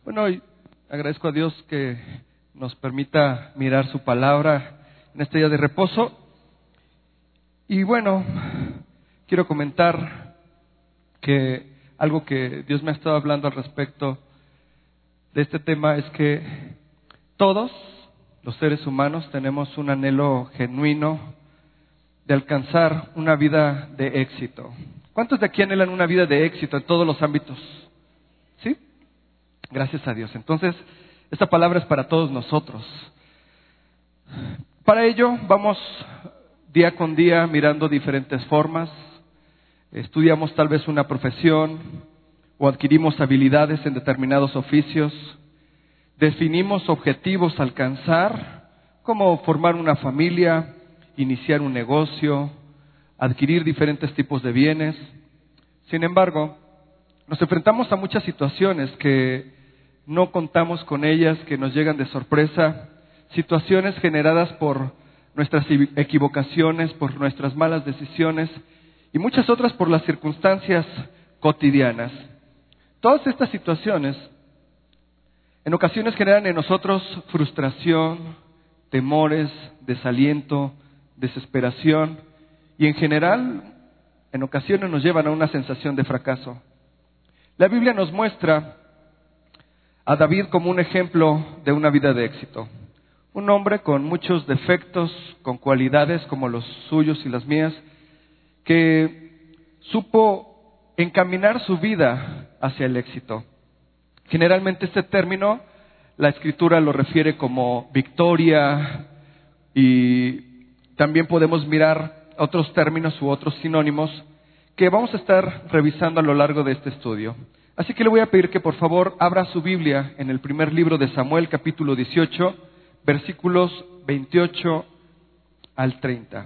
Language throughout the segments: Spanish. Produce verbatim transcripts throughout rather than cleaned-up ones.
Bueno, y agradezco a Dios que nos permita mirar su palabra en este día de reposo. Y bueno, quiero comentar que algo que Dios me ha estado hablando al respecto de este tema es que todos los seres humanos tenemos un anhelo genuino de alcanzar una vida de éxito. ¿Cuántos de aquí anhelan una vida de éxito en todos los ámbitos? ¿Sí? Gracias a Dios. Entonces, esta palabra es para todos nosotros. Para ello, vamos día con día mirando diferentes formas. Estudiamos tal vez una profesión o adquirimos habilidades en determinados oficios. Definimos objetivos a alcanzar, como formar una familia, iniciar un negocio, adquirir diferentes tipos de bienes. Sin embargo, nos enfrentamos a muchas situaciones que no contamos con ellas, que nos llegan de sorpresa, situaciones generadas por nuestras equivocaciones, por nuestras malas decisiones y muchas otras por las circunstancias cotidianas. Todas estas situaciones en ocasiones generan en nosotros frustración, temores, desaliento, desesperación y en general en ocasiones nos llevan a una sensación de fracaso. La Biblia nos muestra a David como un ejemplo de una vida de éxito. Un hombre con muchos defectos, con cualidades como los suyos y las mías, que supo encaminar su vida hacia el éxito. Generalmente este término, la Escritura lo refiere como victoria y también podemos mirar otros términos u otros sinónimos que vamos a estar revisando a lo largo de este estudio. Así que le voy a pedir que por favor abra su Biblia en el primer libro de Samuel, capítulo dieciocho, versículos veintiocho al treinta.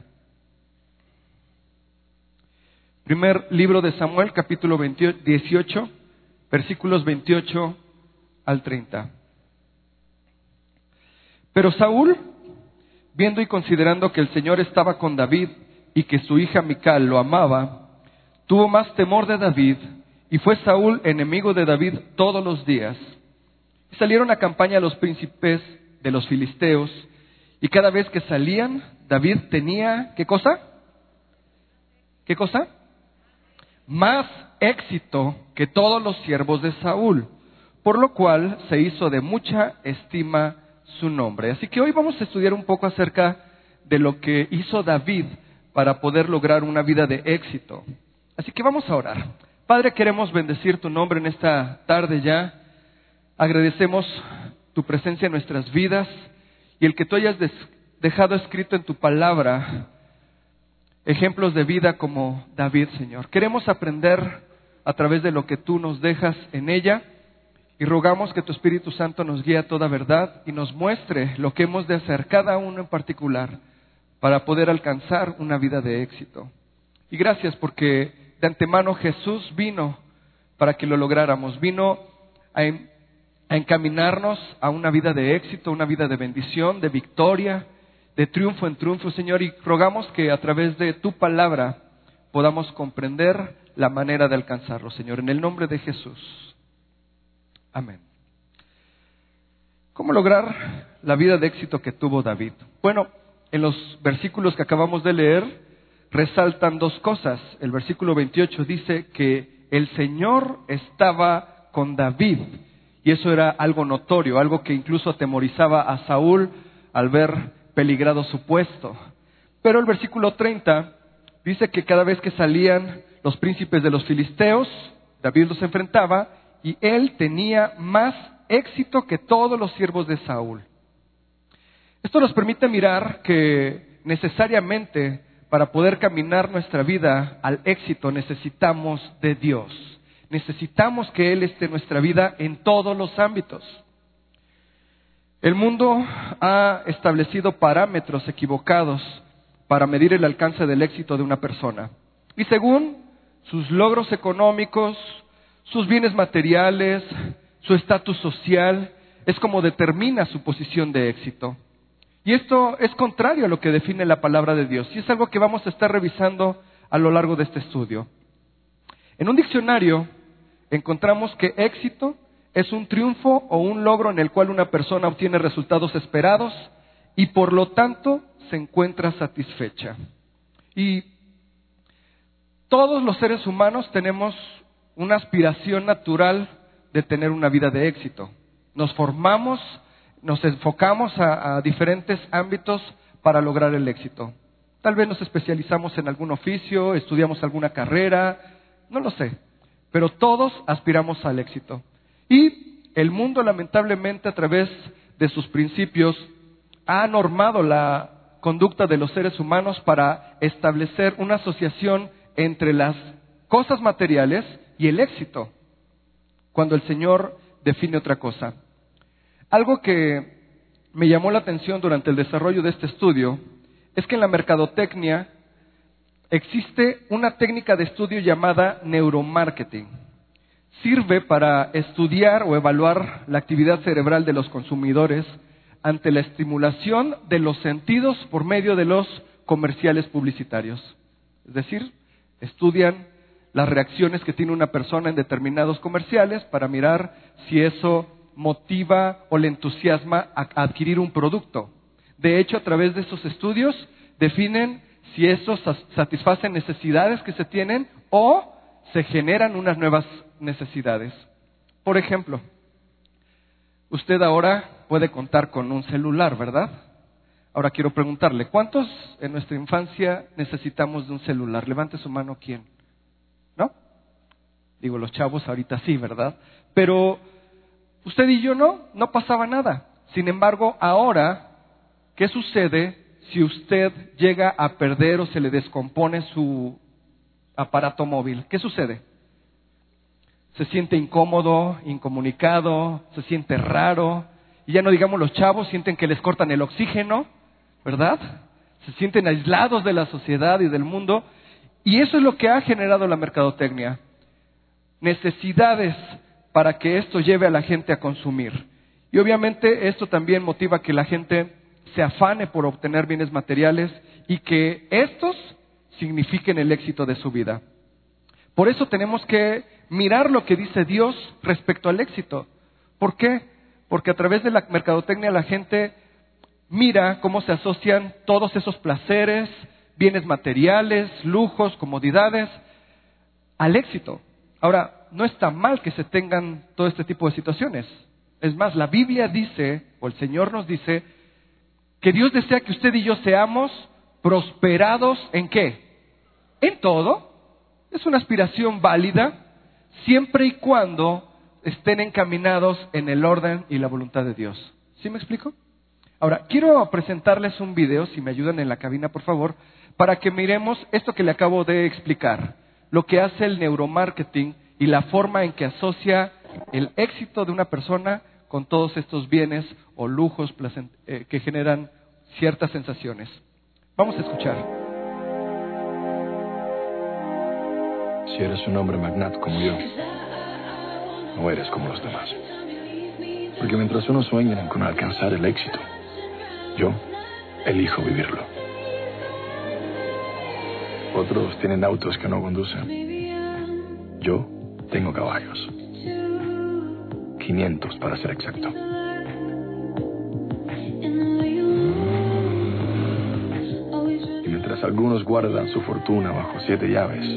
Primer libro de Samuel, capítulo dieciocho, versículos veintiocho al treinta. Pero Saúl, viendo y considerando que el Señor estaba con David y que su hija Mical lo amaba, tuvo más temor de David. Y fue Saúl enemigo de David todos los días. Y salieron a campaña los príncipes de los filisteos, y cada vez que salían, David tenía, ¿qué cosa? ¿Qué cosa? Más éxito que todos los siervos de Saúl, por lo cual se hizo de mucha estima su nombre. Así que hoy vamos a estudiar un poco acerca de lo que hizo David para poder lograr una vida de éxito. Así que vamos a orar. Padre, queremos bendecir tu nombre en esta tarde ya. Agradecemos tu presencia en nuestras vidas y el que tú hayas dejado escrito en tu palabra ejemplos de vida como David, Señor. Queremos aprender a través de lo que tú nos dejas en ella y rogamos que tu Espíritu Santo nos guíe a toda verdad y nos muestre lo que hemos de hacer cada uno en particular para poder alcanzar una vida de éxito. Y gracias porque de antemano Jesús vino para que lo lográramos, vino a, en, a encaminarnos a una vida de éxito, una vida de bendición, de victoria, de triunfo en triunfo, Señor, y rogamos que a través de tu palabra podamos comprender la manera de alcanzarlo, Señor, en el nombre de Jesús. Amén. ¿Cómo lograr la vida de éxito que tuvo David? Bueno, en los versículos que acabamos de leer resaltan dos cosas. El versículo veintiocho dice que el Señor estaba con David y eso era algo notorio, algo que incluso atemorizaba a Saúl al ver peligrado su puesto. Pero el versículo treinta dice que cada vez que salían los príncipes de los filisteos, David los enfrentaba y él tenía más éxito que todos los siervos de Saúl. Esto nos permite mirar que necesariamente para poder caminar nuestra vida al éxito necesitamos de Dios. Necesitamos que Él esté en nuestra vida en todos los ámbitos. El mundo ha establecido parámetros equivocados para medir el alcance del éxito de una persona. Y según sus logros económicos, sus bienes materiales, su estatus social, es como determina su posición de éxito. Y esto es contrario a lo que define la palabra de Dios. Y es algo que vamos a estar revisando a lo largo de este estudio. En un diccionario encontramos que éxito es un triunfo o un logro en el cual una persona obtiene resultados esperados y por lo tanto se encuentra satisfecha. Y todos los seres humanos tenemos una aspiración natural de tener una vida de éxito. Nos formamos, nos enfocamos a, a diferentes ámbitos para lograr el éxito. Tal vez nos especializamos en algún oficio, estudiamos alguna carrera, no lo sé, pero todos aspiramos al éxito. Y el mundo, lamentablemente, a través de sus principios, ha normado la conducta de los seres humanos para establecer una asociación entre las cosas materiales y el éxito, cuando el Señor define otra cosa. Algo que me llamó la atención durante el desarrollo de este estudio es que en la mercadotecnia existe una técnica de estudio llamada neuromarketing. Sirve para estudiar o evaluar la actividad cerebral de los consumidores ante la estimulación de los sentidos por medio de los comerciales publicitarios. Es decir, estudian las reacciones que tiene una persona en determinados comerciales para mirar si eso motiva o le entusiasma a adquirir un producto. De hecho, a través de esos estudios definen si esos satisfacen necesidades que se tienen o se generan unas nuevas necesidades. Por ejemplo, usted ahora puede contar con un celular, ¿verdad? Ahora quiero preguntarle, ¿cuántos en nuestra infancia necesitamos de un celular? Levante su mano, ¿quién? ¿No? Digo, los chavos ahorita sí, ¿verdad? Pero usted y yo no, no pasaba nada. Sin embargo, ahora, ¿qué sucede si usted llega a perder o se le descompone su aparato móvil? ¿Qué sucede? Se siente incómodo, incomunicado, se siente raro. Y ya no digamos los chavos, sienten que les cortan el oxígeno, ¿verdad? Se sienten aislados de la sociedad y del mundo. Y eso es lo que ha generado la mercadotecnia. Necesidades para que esto lleve a la gente a consumir. Y obviamente esto también motiva que la gente se afane por obtener bienes materiales y que estos signifiquen el éxito de su vida. Por eso tenemos que mirar lo que dice Dios respecto al éxito. ¿Por qué? Porque a través de la mercadotecnia la gente mira cómo se asocian todos esos placeres, bienes materiales, lujos, comodidades, al éxito. Ahora, no está mal que se tengan todo este tipo de situaciones. Es más, la Biblia dice, o el Señor nos dice, que Dios desea que usted y yo seamos prosperados ¿en qué? En todo. Es una aspiración válida, siempre y cuando estén encaminados en el orden y la voluntad de Dios. ¿Sí me explico? Ahora, quiero presentarles un video, si me ayudan en la cabina, por favor, para que miremos esto que le acabo de explicar, lo que hace el neuromarketing y la forma en que asocia el éxito de una persona con todos estos bienes o lujos placent- eh, que generan ciertas sensaciones. Vamos a escuchar. Si eres un hombre magnate como yo, no eres como los demás. Porque mientras unos sueñan con alcanzar el éxito, yo elijo vivirlo. Otros tienen autos que no conducen. Yo tengo caballos. quinientos para ser exacto. Y mientras algunos guardan su fortuna bajo siete llaves,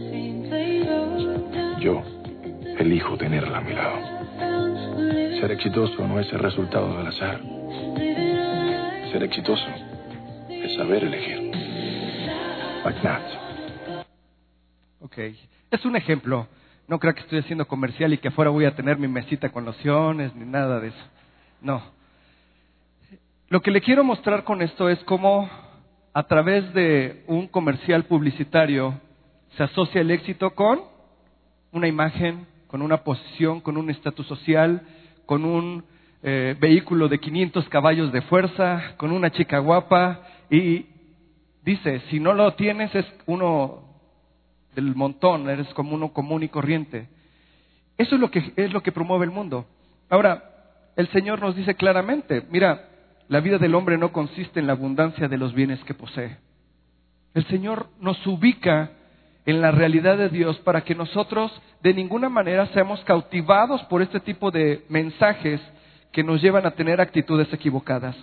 yo elijo tenerla a mi lado. Ser exitoso no es el resultado del azar. Ser exitoso es saber elegir. Magnate. Ok, es un ejemplo. No creo que estoy haciendo comercial y que afuera voy a tener mi mesita con lociones ni nada de eso. No. Lo que le quiero mostrar con esto es cómo a través de un comercial publicitario se asocia el éxito con una imagen, con una posición, con un estatus social, con un eh, vehículo de quinientos caballos de fuerza, con una chica guapa y dice, si no lo tienes es uno del montón, eres como uno común y corriente. Eso es lo que es lo que promueve el mundo. Ahora, el Señor nos dice claramente, mira, la vida del hombre no consiste en la abundancia de los bienes que posee. El Señor nos ubica en la realidad de Dios para que nosotros de ninguna manera seamos cautivados por este tipo de mensajes que nos llevan a tener actitudes equivocadas.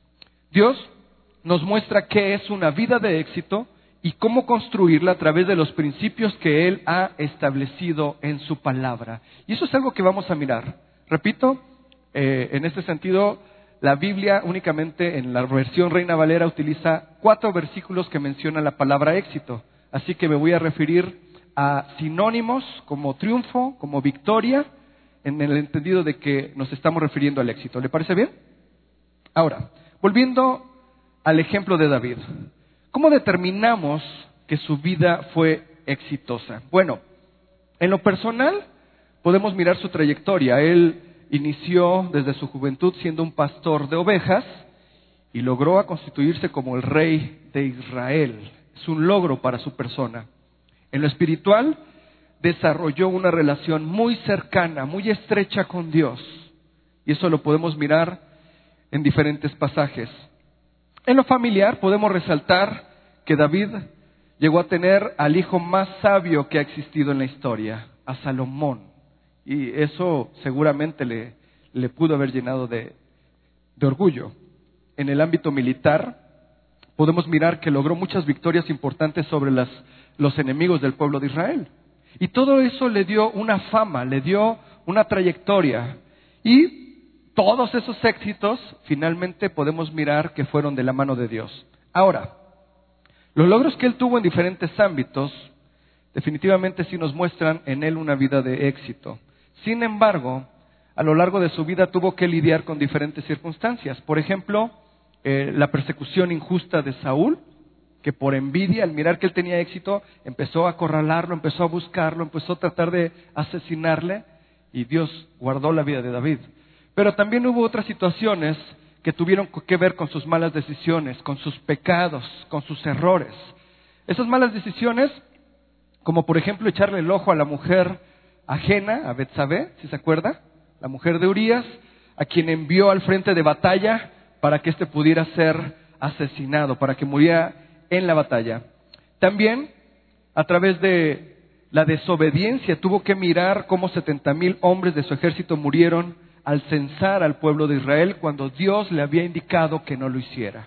Dios nos muestra qué es una vida de éxito y cómo construirla a través de los principios que Él ha establecido en su palabra. Y eso es algo que vamos a mirar. Repito, eh, en este sentido, la Biblia únicamente en la versión Reina Valera utiliza cuatro versículos que mencionan la palabra éxito. Así que me voy a referir a sinónimos como triunfo, como victoria, en el entendido de que nos estamos refiriendo al éxito. ¿Le parece bien? Ahora, volviendo al ejemplo de David. ¿Cómo determinamos que su vida fue exitosa? Bueno, en lo personal podemos mirar su trayectoria. Él inició desde su juventud siendo un pastor de ovejas y logró a constituirse como el rey de Israel. Es un logro para su persona. En lo espiritual, desarrolló una relación muy cercana, muy estrecha con Dios. Y eso lo podemos mirar en diferentes pasajes. En lo familiar podemos resaltar que David llegó a tener al hijo más sabio que ha existido en la historia, a Salomón. Y eso seguramente le, le pudo haber llenado de, de orgullo. En el ámbito militar podemos mirar que logró muchas victorias importantes sobre las, los enemigos del pueblo de Israel. Y todo eso le dio una fama, le dio una trayectoria. Y todos esos éxitos finalmente podemos mirar que fueron de la mano de Dios. Ahora, los logros que él tuvo en diferentes ámbitos definitivamente sí nos muestran en él una vida de éxito. Sin embargo, a lo largo de su vida tuvo que lidiar con diferentes circunstancias. Por ejemplo, eh, la persecución injusta de Saúl, que por envidia, al mirar que él tenía éxito, empezó a acorralarlo, empezó a buscarlo, empezó a tratar de asesinarle, y Dios guardó la vida de David. Pero también hubo otras situaciones que tuvieron que ver con sus malas decisiones, con sus pecados, con sus errores. Esas malas decisiones, como por ejemplo echarle el ojo a la mujer ajena, a Betsabé, si se acuerda, la mujer de Urías, a quien envió al frente de batalla para que éste pudiera ser asesinado, para que muriera en la batalla. También, a través de la desobediencia, tuvo que mirar cómo setenta mil hombres de su ejército murieron al censar al pueblo de Israel cuando Dios le había indicado que no lo hiciera.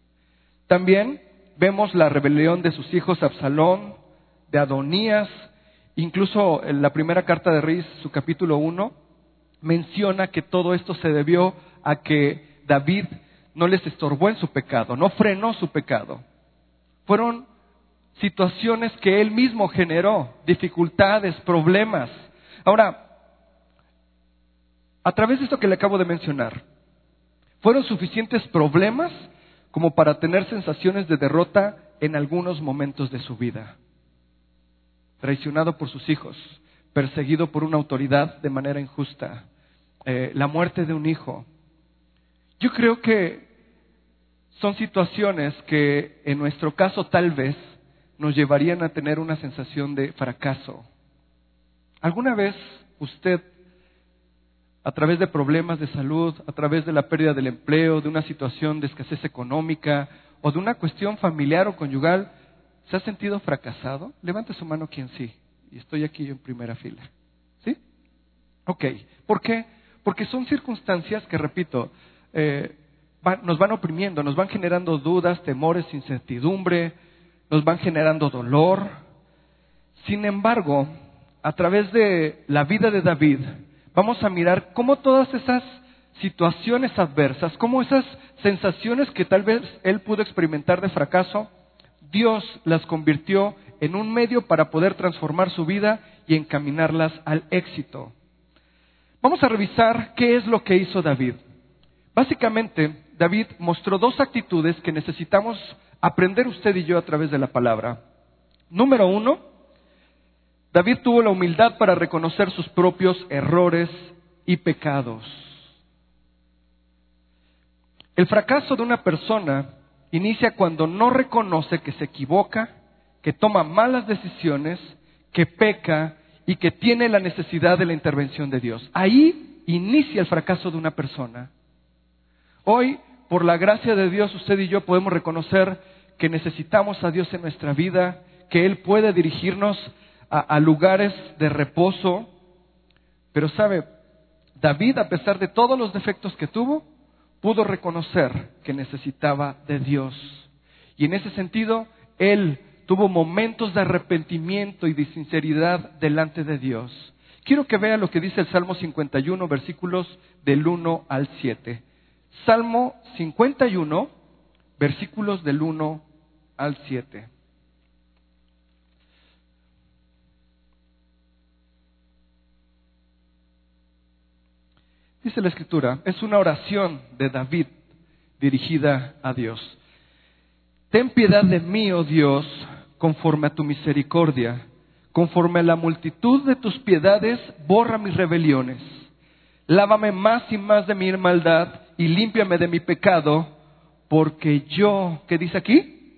También vemos la rebelión de sus hijos Absalón, de Adonías, incluso en la primera carta de Reyes, su capítulo uno, menciona que todo esto se debió a que David no les estorbó en su pecado, no frenó su pecado. Fueron situaciones que él mismo generó, dificultades, problemas. Ahora, a través de esto que le acabo de mencionar, fueron suficientes problemas como para tener sensaciones de derrota en algunos momentos de su vida. Traicionado por sus hijos, perseguido por una autoridad de manera injusta, eh, la muerte de un hijo. Yo creo que son situaciones que en nuestro caso tal vez nos llevarían a tener una sensación de fracaso. ¿Alguna vez usted, a través de problemas de salud, a través de la pérdida del empleo, de una situación de escasez económica o de una cuestión familiar o conyugal, se ha sentido fracasado? Levante su mano quien sí. Y estoy aquí yo en primera fila. ¿Sí? Ok. ¿Por qué? Porque son circunstancias que, repito, eh, van, nos van oprimiendo, nos van generando dudas, temores, incertidumbre, nos van generando dolor. Sin embargo, a través de la vida de David, vamos a mirar cómo todas esas situaciones adversas, cómo esas sensaciones que tal vez él pudo experimentar de fracaso, Dios las convirtió en un medio para poder transformar su vida y encaminarlas al éxito. Vamos a revisar qué es lo que hizo David. Básicamente, David mostró dos actitudes que necesitamos aprender usted y yo a través de la palabra. Número uno, David tuvo la humildad para reconocer sus propios errores y pecados. El fracaso de una persona inicia cuando no reconoce que se equivoca, que toma malas decisiones, que peca y que tiene la necesidad de la intervención de Dios. Ahí inicia el fracaso de una persona. Hoy, por la gracia de Dios, usted y yo podemos reconocer que necesitamos a Dios en nuestra vida, que Él puede dirigirnos a, a lugares de reposo. Pero sabe, David, a pesar de todos los defectos que tuvo, pudo reconocer que necesitaba de Dios. Y en ese sentido, él tuvo momentos de arrepentimiento y de sinceridad delante de Dios. Quiero que vea lo que dice el Salmo cincuenta y uno, versículos del uno al siete. Salmo cincuenta y uno, versículos del uno al siete. Dice la Escritura, es una oración de David dirigida a Dios. Ten piedad de mí, oh Dios, conforme a tu misericordia. Conforme a la multitud de tus piedades, borra mis rebeliones. Lávame más y más de mi maldad y límpiame de mi pecado, porque yo, ¿qué dice aquí?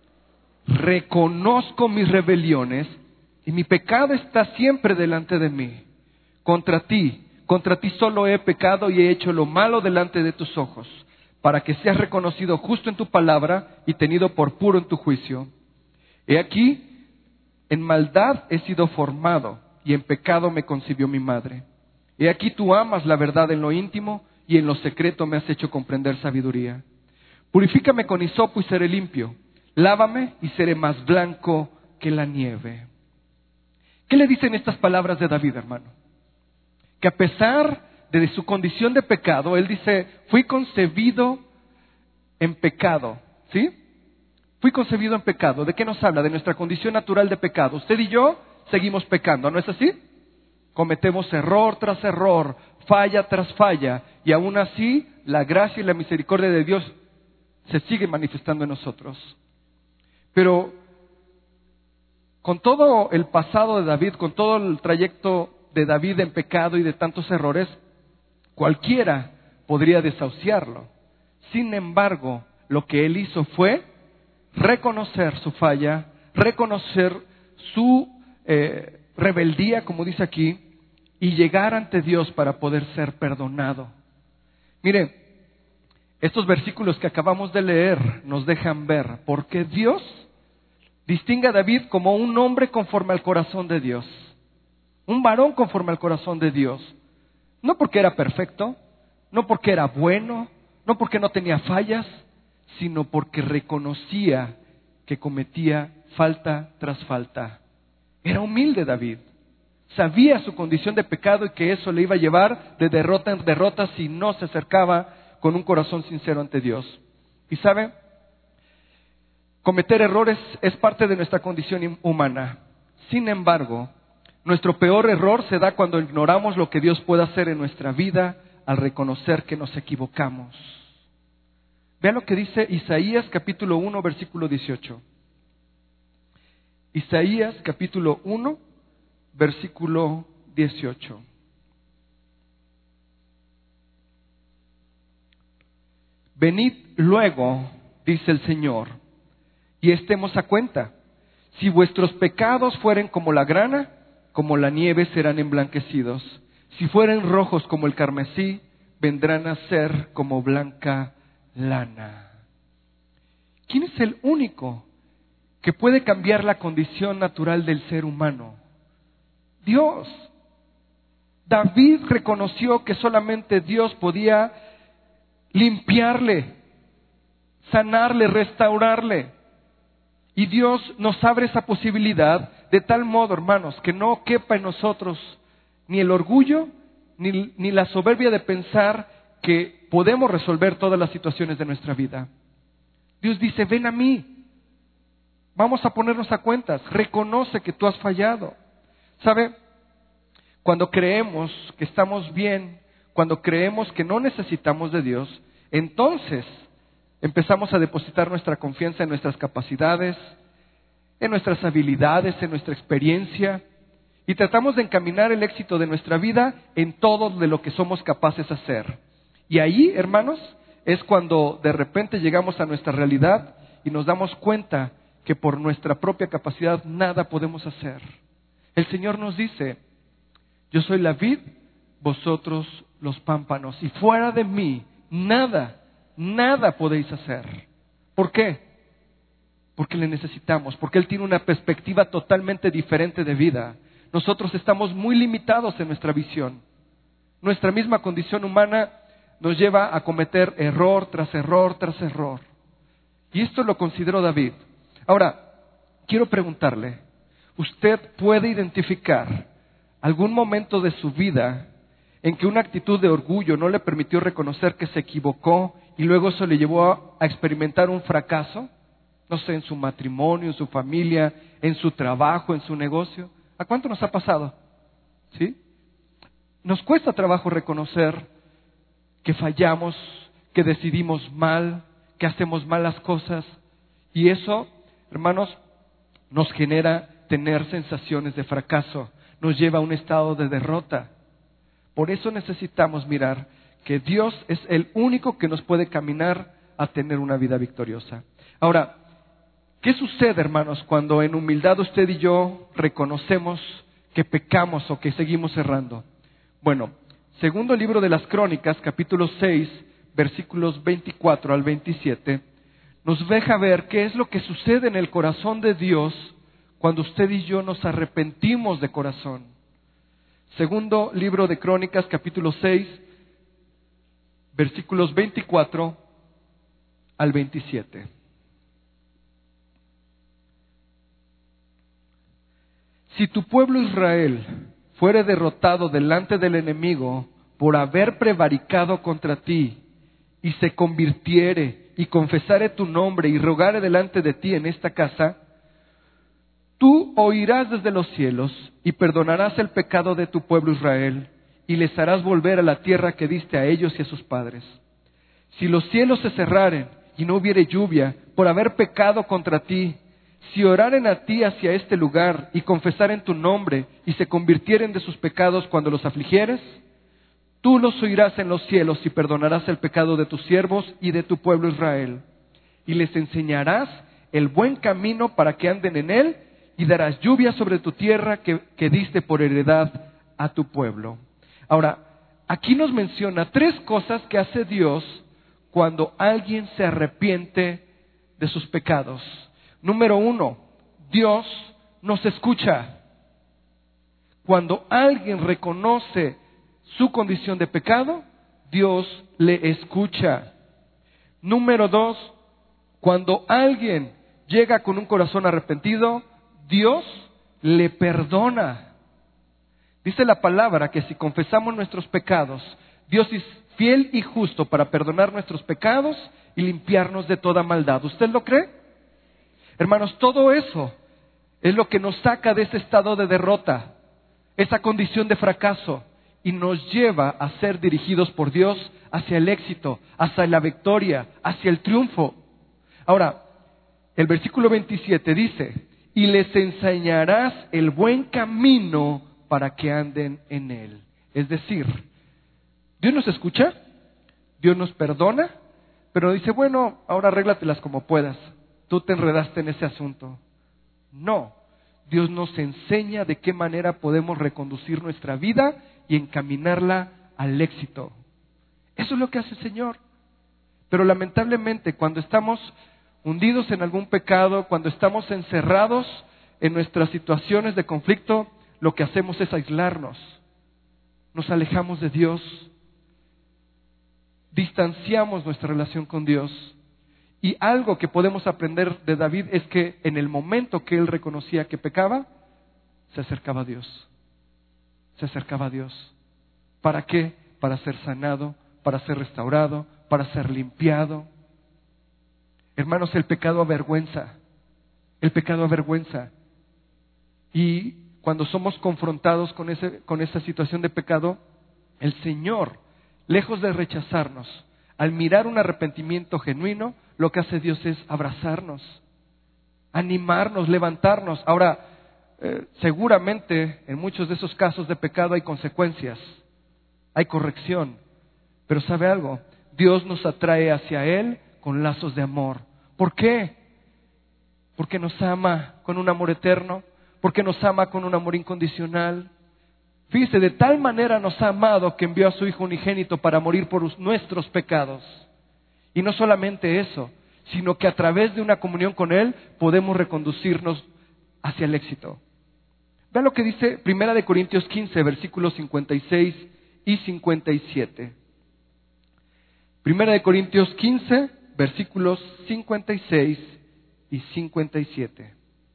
Reconozco mis rebeliones y mi pecado está siempre delante de mí. Contra ti, contra ti solo he pecado y he hecho lo malo delante de tus ojos, para que seas reconocido justo en tu palabra y tenido por puro en tu juicio. He aquí, en maldad he sido formado y en pecado me concibió mi madre. He aquí tú amas la verdad en lo íntimo y en lo secreto me has hecho comprender sabiduría. Purifícame con hisopo y seré limpio. Lávame y seré más blanco que la nieve. ¿Qué le dicen estas palabras de David, hermano? Que a pesar de su condición de pecado, él dice, fui concebido en pecado, ¿sí? Fui concebido en pecado. ¿De qué nos habla? De nuestra condición natural de pecado. Usted y yo seguimos pecando, ¿no es así? Cometemos error tras error, falla tras falla, y aún así la gracia y la misericordia de Dios se sigue manifestando en nosotros. Pero con todo el pasado de David, con todo el trayecto de David en pecado y de tantos errores, cualquiera podría desahuciarlo. Sin embargo, lo que él hizo fue reconocer su falla, reconocer su eh, rebeldía, como dice aquí, y llegar ante Dios para poder ser perdonado. Mire, estos versículos que acabamos de leer nos dejan ver por qué Dios distingue a David como un hombre conforme al corazón de Dios, un varón conforme al corazón de Dios. No porque era perfecto, no porque era bueno, no porque no tenía fallas, sino porque reconocía que cometía falta tras falta. Era humilde David. Sabía su condición de pecado y que eso le iba a llevar de derrota en derrota si no se acercaba con un corazón sincero ante Dios. Y sabe, cometer errores es parte de nuestra condición humana. Sin embargo, nuestro peor error se da cuando ignoramos lo que Dios puede hacer en nuestra vida al reconocer que nos equivocamos. Vean lo que dice Isaías capítulo uno, versículo dieciocho. Isaías capítulo uno, versículo dieciocho. Venid luego, dice el Señor, y estemos a cuenta. Si vuestros pecados fueren como la grana, como la nieve serán emblanquecidos. Si fueren rojos como el carmesí, vendrán a ser como blanca lana. ¿Quién es el único que puede cambiar la condición natural del ser humano? Dios. David reconoció que solamente Dios podía limpiarle, sanarle, restaurarle. Y Dios nos abre esa posibilidad de tal modo, hermanos, que no quepa en nosotros ni el orgullo ni, ni la soberbia de pensar que podemos resolver todas las situaciones de nuestra vida. Dios dice, ven a mí, vamos a ponernos a cuentas, reconoce que tú has fallado. ¿Sabe? Cuando creemos que estamos bien, cuando creemos que no necesitamos de Dios, entonces empezamos a depositar nuestra confianza en nuestras capacidades, en nuestras habilidades, en nuestra experiencia, y tratamos de encaminar el éxito de nuestra vida en todo de lo que somos capaces de hacer. Y ahí, hermanos, es cuando de repente llegamos a nuestra realidad y nos damos cuenta que por nuestra propia capacidad nada podemos hacer. El Señor nos dice, yo soy la vid, vosotros los pámpanos, y fuera de mí nada, nada podéis hacer. ¿Por qué? Porque le necesitamos, porque Él tiene una perspectiva totalmente diferente de vida. Nosotros estamos muy limitados en nuestra visión. Nuestra misma condición humana nos lleva a cometer error tras error tras error. Y esto lo consideró David. Ahora, quiero preguntarle, ¿usted puede identificar algún momento de su vida en que una actitud de orgullo no le permitió reconocer que se equivocó y luego eso le llevó a experimentar un fracaso? No sé, en su matrimonio, en su familia, en su trabajo, en su negocio. ¿A cuánto nos ha pasado? ¿Sí? Nos cuesta trabajo reconocer que fallamos, que decidimos mal, que hacemos malas cosas. Y eso, hermanos, nos genera tener sensaciones de fracaso. Nos lleva a un estado de derrota. Por eso necesitamos mirar que Dios es el único que nos puede caminar a tener una vida victoriosa. Ahora, ¿qué sucede, hermanos, cuando en humildad usted y yo reconocemos que pecamos o que seguimos errando? Bueno, segundo libro de las Crónicas, capítulo seis, versículos veinticuatro al veintisiete, nos deja ver qué es lo que sucede en el corazón de Dios cuando usted y yo nos arrepentimos de corazón. Segundo libro de Crónicas, capítulo seis, versículos veinticuatro al veintisiete. Si tu pueblo Israel fuere derrotado delante del enemigo por haber prevaricado contra ti, y se convirtiere y confesare tu nombre y rogare delante de ti en esta casa, tú oirás desde los cielos y perdonarás el pecado de tu pueblo Israel y les harás volver a la tierra que diste a ellos y a sus padres. Si los cielos se cerraren y no hubiere lluvia por haber pecado contra ti, si oraren a ti hacia este lugar y confesaren tu nombre y se convirtieren de sus pecados cuando los afligieres, tú los oirás en los cielos y perdonarás el pecado de tus siervos y de tu pueblo Israel. Y les enseñarás el buen camino para que anden en él y darás lluvia sobre tu tierra que, que diste por heredad a tu pueblo. Ahora, aquí nos menciona tres cosas que hace Dios cuando alguien se arrepiente de sus pecados. Número uno, Dios nos escucha. Cuando alguien reconoce su condición de pecado, Dios le escucha. Número dos, cuando alguien llega con un corazón arrepentido, Dios le perdona. Dice la palabra que si confesamos nuestros pecados, Dios es fiel y justo para perdonar nuestros pecados y limpiarnos de toda maldad. ¿Usted lo cree? Hermanos, todo eso es lo que nos saca de ese estado de derrota, esa condición de fracaso, y nos lleva a ser dirigidos por Dios hacia el éxito, hacia la victoria, hacia el triunfo. Ahora, el versículo veintisiete dice, y les enseñarás el buen camino para que anden en él. Es decir, Dios nos escucha, Dios nos perdona, pero dice, bueno, ahora arréglatelas como puedas. Tú te enredaste en ese asunto. No, Dios nos enseña de qué manera podemos reconducir nuestra vida y encaminarla al éxito. Eso es lo que hace el Señor. Pero lamentablemente cuando estamos hundidos en algún pecado, cuando estamos encerrados en nuestras situaciones de conflicto, lo que hacemos es aislarnos. Nos alejamos de Dios. Distanciamos nuestra relación con Dios. Y algo que podemos aprender de David es que en el momento que él reconocía que pecaba, se acercaba a Dios. Se acercaba a Dios. ¿Para qué? Para ser sanado, para ser restaurado, para ser limpiado. Hermanos, el pecado avergüenza. El pecado avergüenza. Y cuando somos confrontados con, ese, con esa situación de pecado, el Señor, lejos de rechazarnos, al mirar un arrepentimiento genuino, lo que hace Dios es abrazarnos, animarnos, levantarnos. Ahora, eh, seguramente en muchos de esos casos de pecado hay consecuencias, hay corrección. Pero ¿sabe algo? Dios nos atrae hacia Él con lazos de amor. ¿Por qué? Porque nos ama con un amor eterno, porque nos ama con un amor incondicional. Fíjese, de tal manera nos ha amado que envió a su Hijo unigénito para morir por nuestros pecados. Y no solamente eso, sino que a través de una comunión con Él podemos reconducirnos hacia el éxito. Vean lo que dice Primera de Corintios quince, versículos cincuenta y seis y cincuenta y siete. Primera de Corintios quince, versículos cincuenta y seis y cincuenta y siete.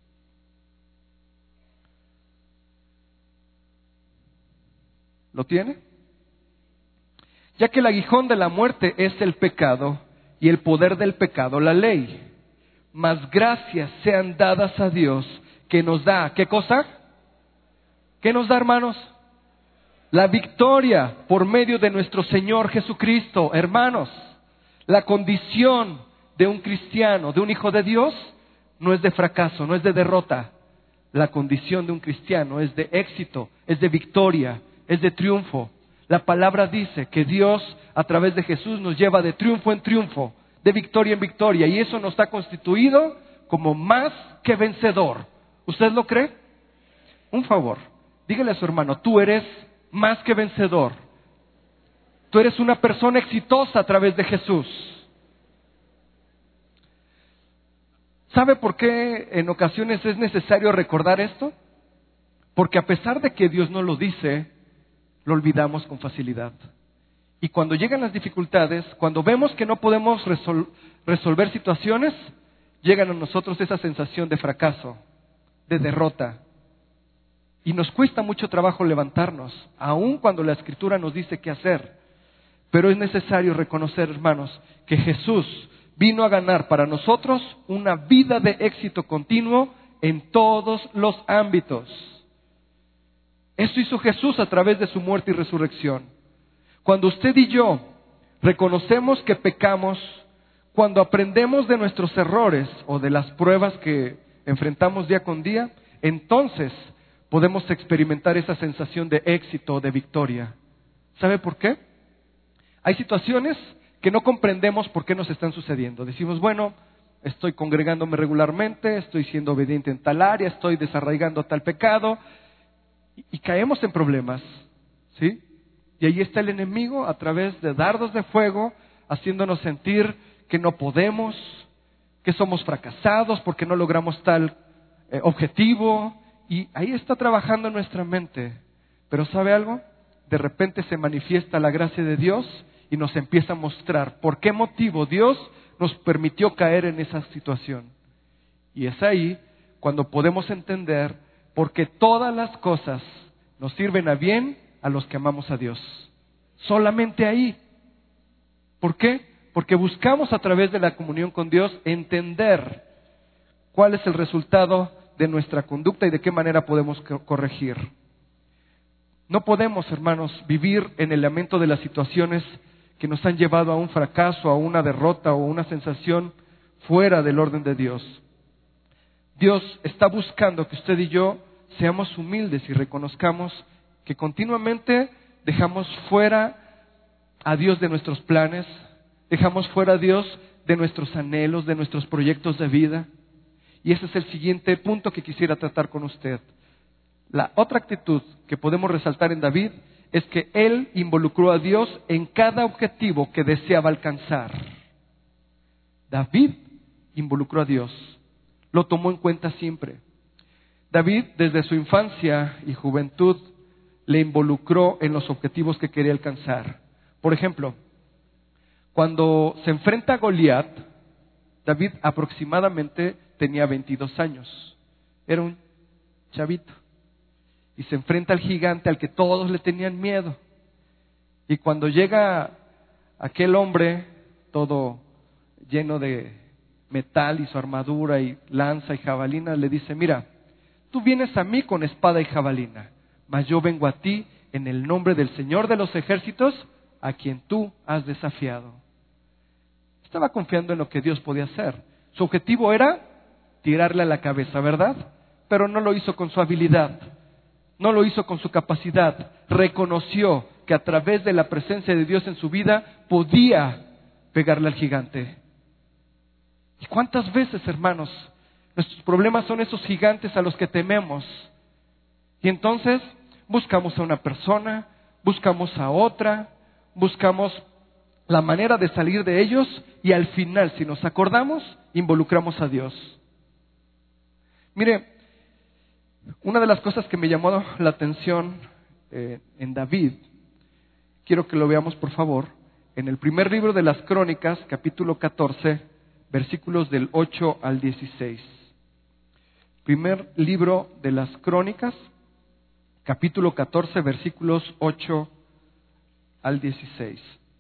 ¿Lo tiene? Ya que el aguijón de la muerte es el pecado y el poder del pecado la ley. Mas gracias sean dadas a Dios que nos da, ¿qué cosa? ¿Qué nos da, hermanos? La victoria por medio de nuestro Señor Jesucristo. Hermanos, la condición de un cristiano, de un hijo de Dios, no es de fracaso, no es de derrota. La condición de un cristiano es de éxito, es de victoria, es de triunfo. La palabra dice que Dios a través de Jesús nos lleva de triunfo en triunfo, de victoria en victoria, y eso nos ha constituido como más que vencedor. ¿Usted lo cree? Un favor, dígale a su hermano, tú eres más que vencedor. Tú eres una persona exitosa a través de Jesús. ¿Sabe por qué en ocasiones es necesario recordar esto? Porque a pesar de que Dios nos lo dice, lo olvidamos con facilidad. Y cuando llegan las dificultades, cuando vemos que no podemos resol- resolver situaciones, llegan a nosotros esa sensación de fracaso, de derrota. Y nos cuesta mucho trabajo levantarnos, aun cuando la Escritura nos dice qué hacer. Pero es necesario reconocer, hermanos, que Jesús vino a ganar para nosotros una vida de éxito continuo en todos los ámbitos. Eso hizo Jesús a través de su muerte y resurrección. Cuando usted y yo reconocemos que pecamos, cuando aprendemos de nuestros errores o de las pruebas que enfrentamos día con día, entonces podemos experimentar esa sensación de éxito o de victoria. ¿Sabe por qué? Hay situaciones que no comprendemos por qué nos están sucediendo. Decimos, bueno, estoy congregándome regularmente, estoy siendo obediente en tal área, estoy desarraigando tal pecado, y, y caemos en problemas, ¿sí? Y ahí está el enemigo a través de dardos de fuego, haciéndonos sentir que no podemos, que somos fracasados porque no logramos tal eh, objetivo. Y ahí está trabajando en nuestra mente. Pero ¿sabe algo? De repente se manifiesta la gracia de Dios y nos empieza a mostrar por qué motivo Dios nos permitió caer en esa situación. Y es ahí cuando podemos entender por qué todas las cosas nos sirven a bien a los que amamos a Dios. Solamente ahí. ¿Por qué? Porque buscamos a través de la comunión con Dios entender cuál es el resultado de nuestra conducta y de qué manera podemos corregir. No podemos, hermanos, vivir en el lamento de las situaciones que nos han llevado a un fracaso, a una derrota o una sensación fuera del orden de Dios. Dios está buscando que usted y yo seamos humildes y reconozcamos que continuamente dejamos fuera a Dios de nuestros planes, dejamos fuera a Dios de nuestros anhelos, de nuestros proyectos de vida. Y ese es el siguiente punto que quisiera tratar con usted. La otra actitud que podemos resaltar en David es que él involucró a Dios en cada objetivo que deseaba alcanzar. David involucró a Dios, lo tomó en cuenta siempre. David, desde su infancia y juventud, le involucró en los objetivos que quería alcanzar. Por ejemplo, cuando se enfrenta a Goliat, David aproximadamente tenía veintidós años. Era un chavito. Y se enfrenta al gigante al que todos le tenían miedo. Y cuando llega aquel hombre, todo lleno de metal y su armadura y lanza y jabalina, le dice, mira, tú vienes a mí con espada y jabalina, mas yo vengo a ti en el nombre del Señor de los ejércitos, a quien tú has desafiado. Estaba confiando en lo que Dios podía hacer. Su objetivo era tirarle a la cabeza, ¿verdad? Pero no lo hizo con su habilidad, no lo hizo con su capacidad. Reconoció que a través de la presencia de Dios en su vida podía pegarle al gigante. ¿Y cuántas veces, hermanos, nuestros problemas son esos gigantes a los que tememos? Y entonces buscamos a una persona, buscamos a otra, buscamos la manera de salir de ellos y al final, si nos acordamos, involucramos a Dios. Mire, una de las cosas que me llamó la atención eh, en David, quiero que lo veamos por favor, en el primer libro de las Crónicas, capítulo catorce, versículos del ocho al dieciséis. Primer libro de las Crónicas, capítulo catorce, versículos ocho al dieciséis.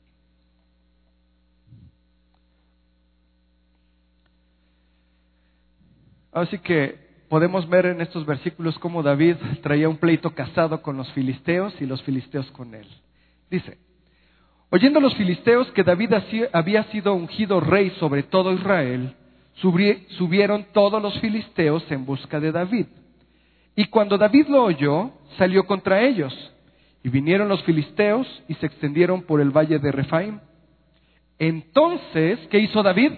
Así que podemos ver en estos versículos cómo David traía un pleito casado con los filisteos y los filisteos con él. Dice: oyendo los filisteos que David había sido ungido rey sobre todo Israel, subieron todos los filisteos en busca de David. Y cuando David lo oyó, salió contra ellos. Y vinieron los filisteos y se extendieron por el valle de Refaim. Entonces, ¿qué hizo David?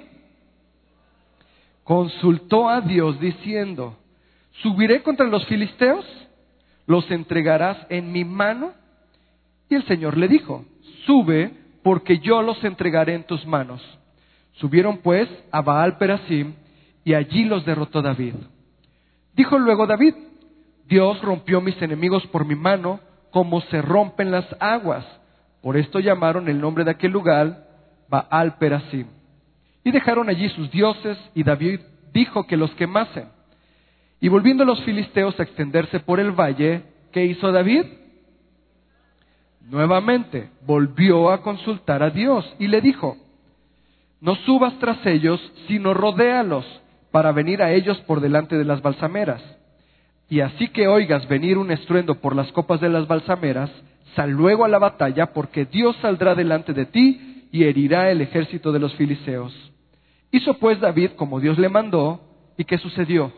Consultó a Dios diciendo: ¿subiré contra los filisteos? ¿Los entregarás en mi mano? Y el Señor le dijo: sube, porque yo los entregaré en tus manos. Subieron pues a Baal Perasim, y allí los derrotó David. Dijo luego David: Dios rompió mis enemigos por mi mano, como se rompen las aguas. Por esto llamaron el nombre de aquel lugar Baal Perasim. Y dejaron allí sus dioses, y David dijo que los quemasen. Y volviendo los filisteos a extenderse por el valle, ¿qué hizo David? Nuevamente volvió a consultar a Dios y le dijo: no subas tras ellos, sino rodéalos, para venir a ellos por delante de las balsameras. Y así que oigas venir un estruendo por las copas de las balsameras, sal luego a la batalla, porque Dios saldrá delante de ti y herirá el ejército de los filisteos. Hizo pues David como Dios le mandó, ¿y qué sucedió?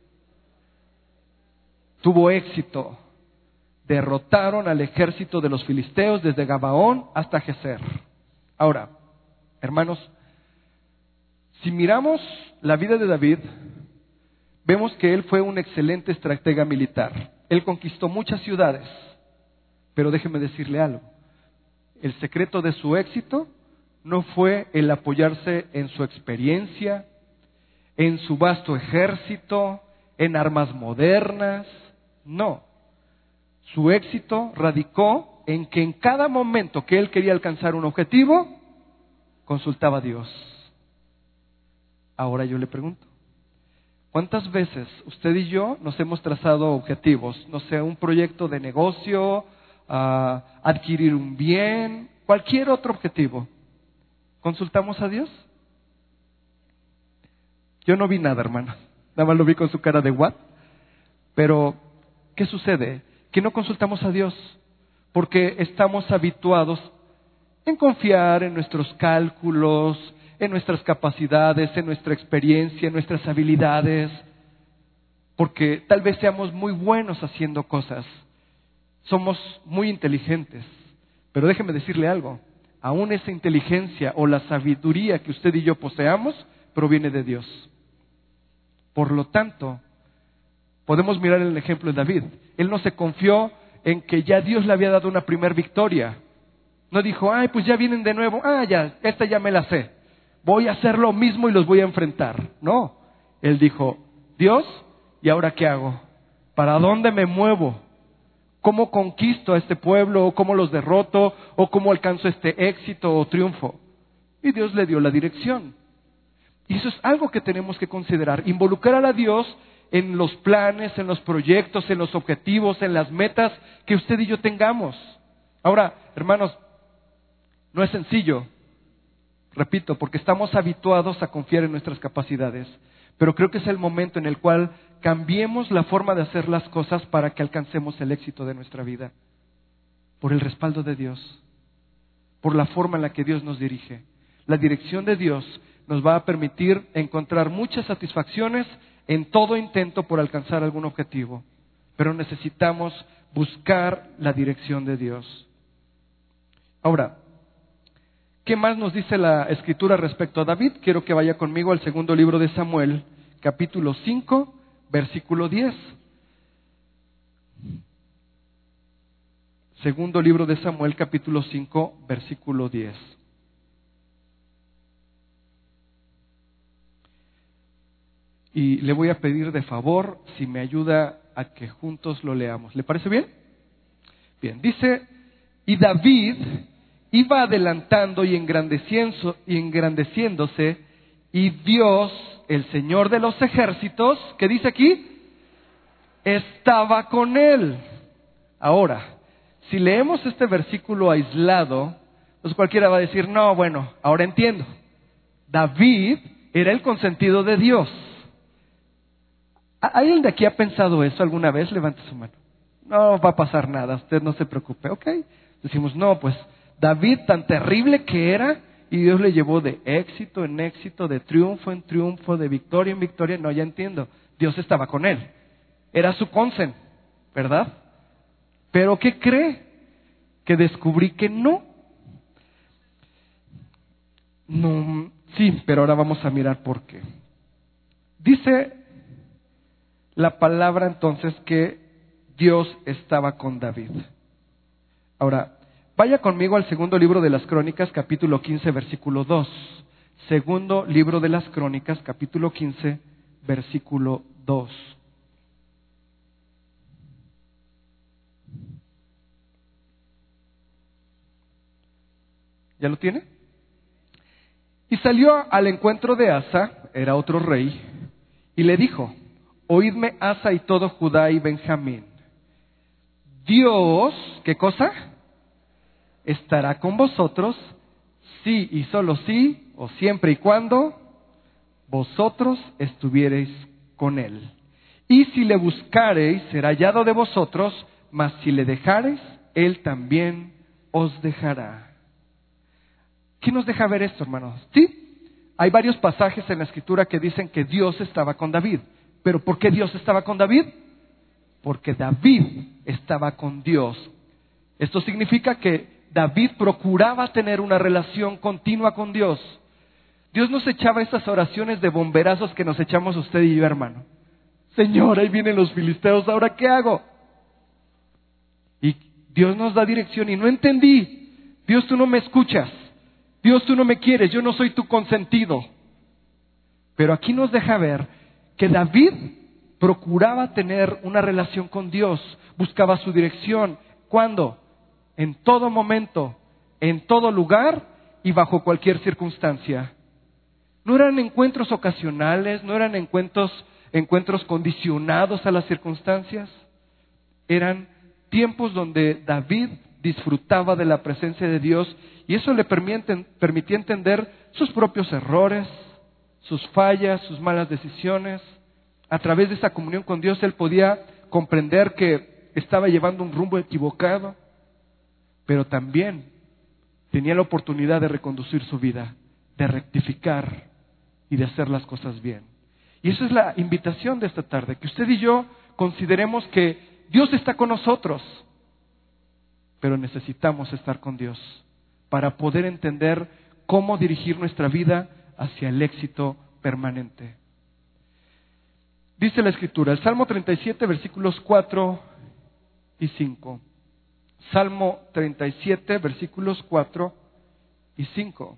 Tuvo éxito. Derrotaron al ejército de los filisteos desde Gabaón hasta Geser. Ahora, hermanos, si miramos la vida de David, vemos que él fue un excelente estratega militar. Él conquistó muchas ciudades, pero déjeme decirle algo. El secreto de su éxito no fue el apoyarse en su experiencia, en su vasto ejército, en armas modernas. No. Su éxito radicó en que en cada momento que él quería alcanzar un objetivo, consultaba a Dios. Ahora yo le pregunto, ¿cuántas veces usted y yo nos hemos trazado objetivos? No sé, un proyecto de negocio, uh, adquirir un bien, cualquier otro objetivo. ¿Consultamos a Dios? Yo no vi nada, hermano. Nada más lo vi con su cara de what. Pero, ¿qué sucede? Que no consultamos a Dios porque estamos habituados en confiar en nuestros cálculos, en nuestras capacidades, en nuestra experiencia, en nuestras habilidades, porque tal vez seamos muy buenos haciendo cosas, somos muy inteligentes, pero déjeme decirle algo, aún esa inteligencia o la sabiduría que usted y yo poseamos proviene de Dios. Por lo tanto, podemos mirar el ejemplo de David. Él no se confió en que ya Dios le había dado una primer victoria. No dijo, ay, pues ya vienen de nuevo, ah, ya, esta ya me la sé. Voy a hacer lo mismo y los voy a enfrentar. No, él dijo, Dios, ¿y ahora qué hago? ¿Para dónde me muevo? ¿Cómo conquisto a este pueblo? ¿O cómo los derroto? ¿O cómo alcanzo este éxito o triunfo? Y Dios le dio la dirección. Y eso es algo que tenemos que considerar. Involucrar a Dios en los planes, en los proyectos, en los objetivos, en las metas que usted y yo tengamos. Ahora, hermanos, no es sencillo. Repito, porque estamos habituados a confiar en nuestras capacidades. Pero creo que es el momento en el cual cambiemos la forma de hacer las cosas para que alcancemos el éxito de nuestra vida. Por el respaldo de Dios. Por la forma en la que Dios nos dirige. La dirección de Dios nos va a permitir encontrar muchas satisfacciones en todo intento por alcanzar algún objetivo. Pero necesitamos buscar la dirección de Dios. Ahora, ¿qué más nos dice la Escritura respecto a David? Quiero que vaya conmigo al segundo libro de Samuel, capítulo cinco, versículo diez. Segundo libro de Samuel, capítulo cinco, versículo diez. y le voy a pedir de favor si me ayuda a que juntos lo leamos. ¿Le parece bien? Bien, dice, y David iba adelantando y engrandeciendo, y engrandeciéndose, y Dios, el Señor de los ejércitos, ¿qué dice aquí? Estaba con él. Ahora, si leemos este versículo aislado, pues cualquiera va a decir, no, bueno, ahora entiendo. David era el consentido de Dios. ¿Alguien de aquí ha pensado eso alguna vez? Levante su mano. No va a pasar nada, usted no se preocupe, ¿ok? Decimos, no, pues David tan terrible que era, y Dios le llevó de éxito en éxito, de triunfo en triunfo, de victoria en victoria. No, ya entiendo, Dios estaba con él. Era su consen, ¿verdad? Pero ¿qué cree? Que descubrí que no. No, sí, pero ahora vamos a mirar por qué. Dice la palabra entonces que Dios estaba con David. Ahora, vaya conmigo al segundo libro de las Crónicas, capítulo quince, versículo dos. Segundo libro de las Crónicas, capítulo quince, versículo dos. ¿Ya lo tiene? Y salió al encuentro de Asa, era otro rey, y le dijo, oídme Asa y todo Judá y Benjamín. Dios, ¿qué cosa? Estará con vosotros, sí y solo sí, o siempre y cuando vosotros estuviereis con él. Y si le buscareis, será hallado de vosotros, mas si le dejareis, él también os dejará. ¿Qué nos deja ver esto, hermanos? Sí, hay varios pasajes en la Escritura que dicen que Dios estaba con David. ¿Pero por qué Dios estaba con David? Porque David estaba con Dios. Esto significa que David procuraba tener una relación continua con Dios. Dios nos echaba esas oraciones de bomberazos que nos echamos usted y yo, hermano. Señor, ahí vienen los filisteos, ¿ahora qué hago? Y Dios nos da dirección y no entendí. Dios, tú no me escuchas. Dios, tú no me quieres, yo no soy tu consentido. Pero aquí nos deja ver que David procuraba tener una relación con Dios, buscaba su dirección. ¿Cuándo? En todo momento, en todo lugar y bajo cualquier circunstancia. No eran encuentros ocasionales, no eran encuentros, encuentros condicionados a las circunstancias. Eran tiempos donde David disfrutaba de la presencia de Dios y eso le permitía, permitía entender sus propios errores, sus fallas, sus malas decisiones. A través de esa comunión con Dios él podía comprender que estaba llevando un rumbo equivocado, pero también tenía la oportunidad de reconducir su vida, de rectificar y de hacer las cosas bien. Y esa es la invitación de esta tarde, que usted y yo consideremos que Dios está con nosotros, pero necesitamos estar con Dios para poder entender cómo dirigir nuestra vida hacia el éxito permanente. Dice la Escritura, el Salmo treinta y siete, versículos cuatro y cinco. Salmo treinta y siete, versículos cuatro y cinco.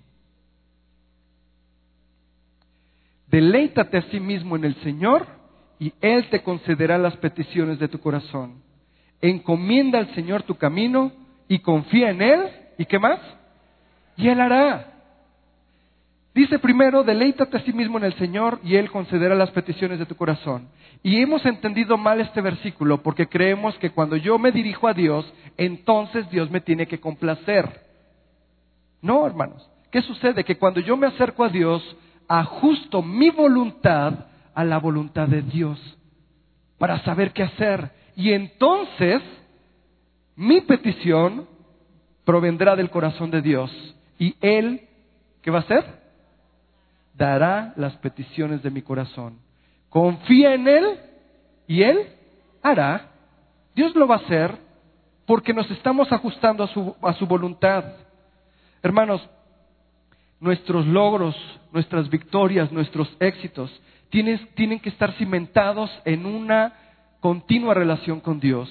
Deleítate a sí mismo en el Señor y Él te concederá las peticiones de tu corazón. Encomienda al Señor tu camino y confía en Él. ¿Y qué más? Y Él hará. Dice primero, deleítate a sí mismo en el Señor y Él concederá las peticiones de tu corazón. Y hemos entendido mal este versículo porque creemos que cuando yo me dirijo a Dios, entonces Dios me tiene que complacer. No, hermanos. ¿Qué sucede? Que cuando yo me acerco a Dios, ajusto mi voluntad a la voluntad de Dios para saber qué hacer. Y entonces, mi petición provendrá del corazón de Dios. Y Él, ¿qué va a hacer? Dará las peticiones de mi corazón. Confía en Él y Él hará. Dios lo va a hacer porque nos estamos ajustando a su, a su voluntad. Hermanos, nuestros logros, nuestras victorias, nuestros éxitos tienen, tienen que estar cimentados en una continua relación con Dios.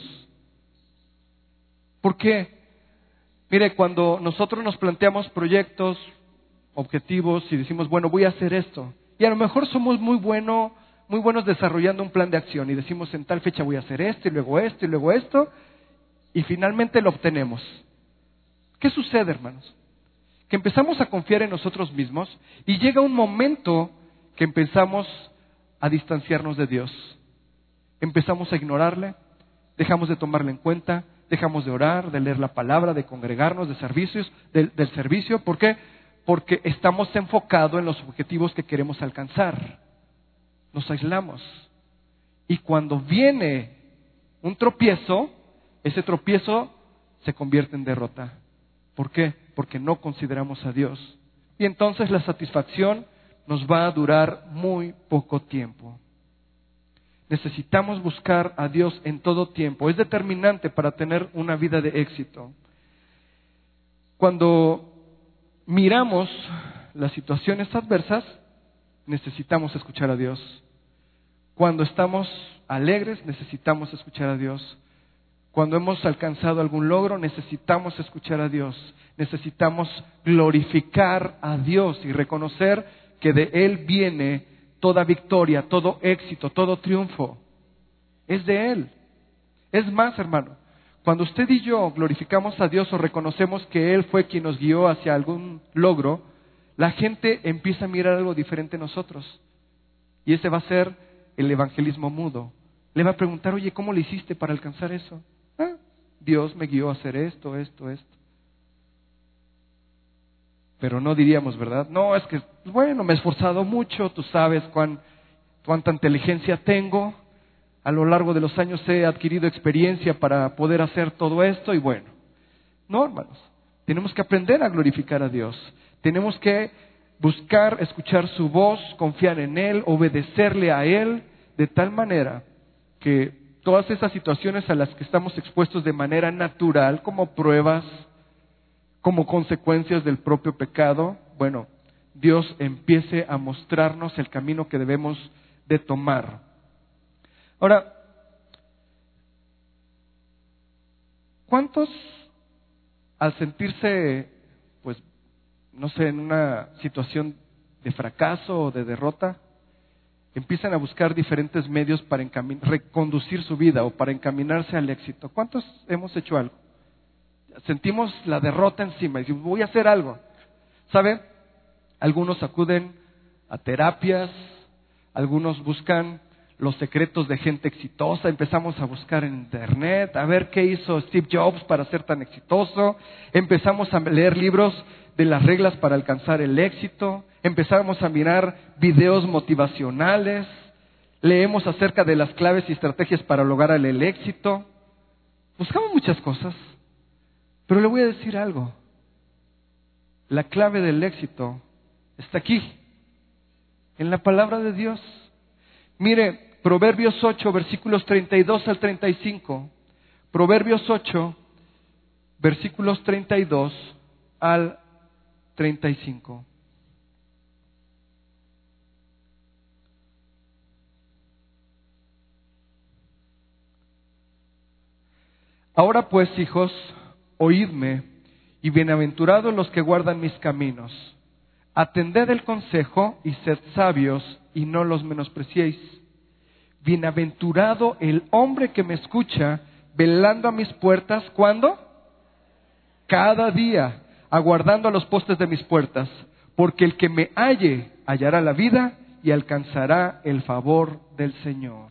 ¿Por qué? Mire, cuando nosotros nos planteamos proyectos, objetivos y decimos, bueno, voy a hacer esto, y a lo mejor somos muy bueno, muy buenos desarrollando un plan de acción y decimos en tal fecha voy a hacer esto y luego esto y luego esto y finalmente lo obtenemos. ¿Qué sucede, hermanos? Que empezamos a confiar en nosotros mismos y llega un momento que empezamos a distanciarnos de Dios. Empezamos a ignorarle, dejamos de tomarle en cuenta, dejamos de orar, de leer la palabra, de congregarnos, de servicios, del, del servicio. ¿Por qué? Porque estamos enfocados en los objetivos que queremos alcanzar. Nos aislamos. Y cuando viene un tropiezo, ese tropiezo se convierte en derrota. ¿Por qué? Porque no consideramos a Dios. Y entonces la satisfacción nos va a durar muy poco tiempo. Necesitamos buscar a Dios en todo tiempo. Es determinante para tener una vida de éxito. Cuando miramos las situaciones adversas, necesitamos escuchar a Dios. Cuando estamos alegres, necesitamos escuchar a Dios. Cuando hemos alcanzado algún logro, necesitamos escuchar a Dios. Necesitamos glorificar a Dios y reconocer que de Él viene toda victoria, todo éxito, todo triunfo. Es de Él. Es más, hermano, cuando usted y yo glorificamos a Dios o reconocemos que Él fue quien nos guió hacia algún logro, la gente empieza a mirar algo diferente en nosotros. Y ese va a ser el evangelismo mudo. Le va a preguntar, oye, ¿cómo le hiciste para alcanzar eso? Ah, Dios me guió a hacer esto, esto, esto. Pero no diríamos, ¿verdad? No, es que, bueno, me he esforzado mucho, tú sabes cuán, cuánta inteligencia tengo. A lo largo de los años he adquirido experiencia para poder hacer todo esto y bueno. No, hermanos, tenemos que aprender a glorificar a Dios. Tenemos que buscar, escuchar su voz, confiar en Él, obedecerle a Él, de tal manera que todas esas situaciones a las que estamos expuestos de manera natural, como pruebas, como consecuencias del propio pecado, bueno, Dios empiece a mostrarnos el camino que debemos de tomar. Ahora, ¿cuántos al sentirse, pues, no sé, en una situación de fracaso o de derrota, empiezan a buscar diferentes medios para encamin- reconducir su vida o para encaminarse al éxito? ¿Cuántos hemos hecho algo? Sentimos la derrota encima y decimos, voy a hacer algo. ¿Sabe? Algunos acuden a terapias, algunos buscan los secretos de gente exitosa, empezamos a buscar en internet, a ver qué hizo Steve Jobs para ser tan exitoso, empezamos a leer libros de las reglas para alcanzar el éxito, empezamos a mirar videos motivacionales, leemos acerca de las claves y estrategias para lograr el éxito, buscamos muchas cosas. Pero le voy a decir algo. La clave del éxito está aquí, en la palabra de Dios. Mire, Proverbios ocho, versículos treinta y dos al treinta y cinco. Proverbios ocho, versículos treinta y dos al treinta y cinco. Ahora pues, hijos, oídme, y bienaventurados los que guardan mis caminos. Atended el consejo y sed sabios, y no los menospreciéis. Bienaventurado el hombre que me escucha, velando a mis puertas, ¿cuándo? Cada día, aguardando a los postes de mis puertas, porque el que me halle hallará la vida y alcanzará el favor del Señor.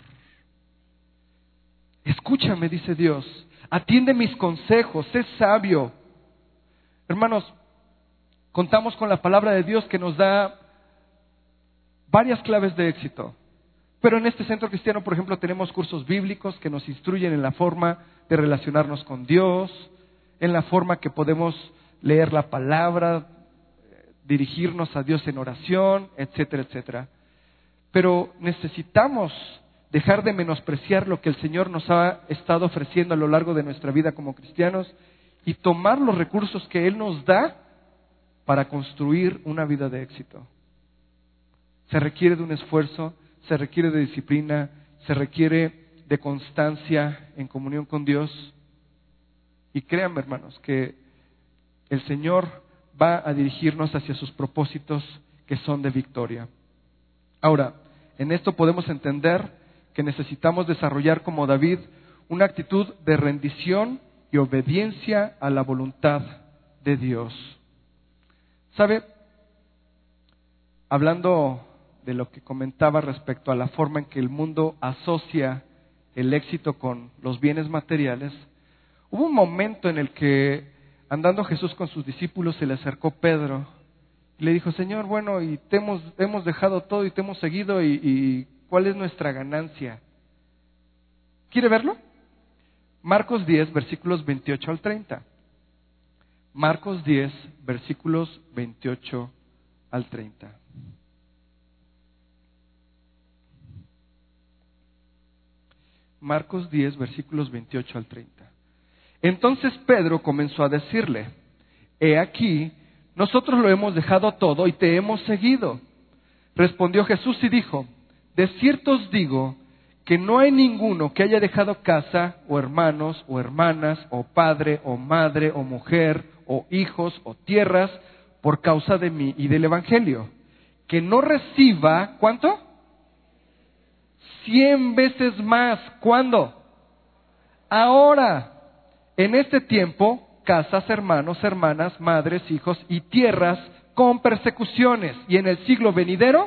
Escúchame, dice Dios. Atiende mis consejos, sé sabio. Hermanos, contamos con la palabra de Dios que nos da varias claves de éxito. Pero en este centro cristiano, por ejemplo, tenemos cursos bíblicos que nos instruyen en la forma de relacionarnos con Dios, en la forma que podemos leer la palabra, dirigirnos a Dios en oración, etcétera, etcétera. Pero necesitamos dejar de menospreciar lo que el Señor nos ha estado ofreciendo a lo largo de nuestra vida como cristianos y tomar los recursos que Él nos da para construir una vida de éxito. Se requiere de un esfuerzo, se requiere de disciplina, se requiere de constancia en comunión con Dios. Y créanme, hermanos, que el Señor va a dirigirnos hacia sus propósitos que son de victoria. Ahora, En esto podemos entender que necesitamos desarrollar como David una actitud de rendición y obediencia a la voluntad de Dios. ¿Sabe? Hablando de lo que comentaba respecto a la forma en que el mundo asocia el éxito con los bienes materiales, hubo un momento en el que, andando Jesús con sus discípulos, se le acercó Pedro y le dijo: Señor, bueno, y te hemos, hemos dejado todo y te hemos seguido, y, y ¿cuál es nuestra ganancia? ¿Quiere verlo? Marcos diez, versículos veintiocho al treinta. Marcos diez, versículos veintiocho al treinta. Marcos diez, versículos veintiocho al treinta. Entonces Pedro comenzó a decirle: He aquí, nosotros lo hemos dejado todo y te hemos seguido. Respondió Jesús y dijo: De cierto os digo que no hay ninguno que haya dejado casa, o hermanos, o hermanas, o padre, o madre, o mujer, o hijos, o tierras, por causa de mí y del Evangelio, que no reciba, ¿cuánto? Cien veces más. ¿Cuándo? Ahora, en este tiempo, casas, hermanos, hermanas, madres, hijos y tierras con persecuciones, y en el siglo venidero,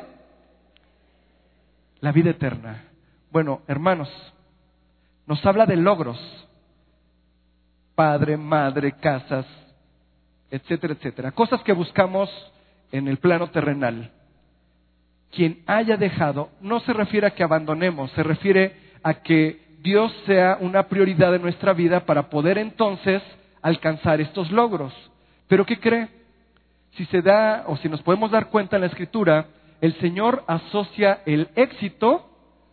la vida eterna. Bueno, hermanos, nos habla de logros: padre, madre, casas, etcétera, etcétera. Cosas que buscamos en el plano terrenal. Quien haya dejado, no se refiere a que abandonemos, se refiere a que Dios sea una prioridad en nuestra vida para poder entonces alcanzar estos logros. Pero ¿qué cree? Si se da, o si nos podemos dar cuenta en la Escritura, el Señor asocia el éxito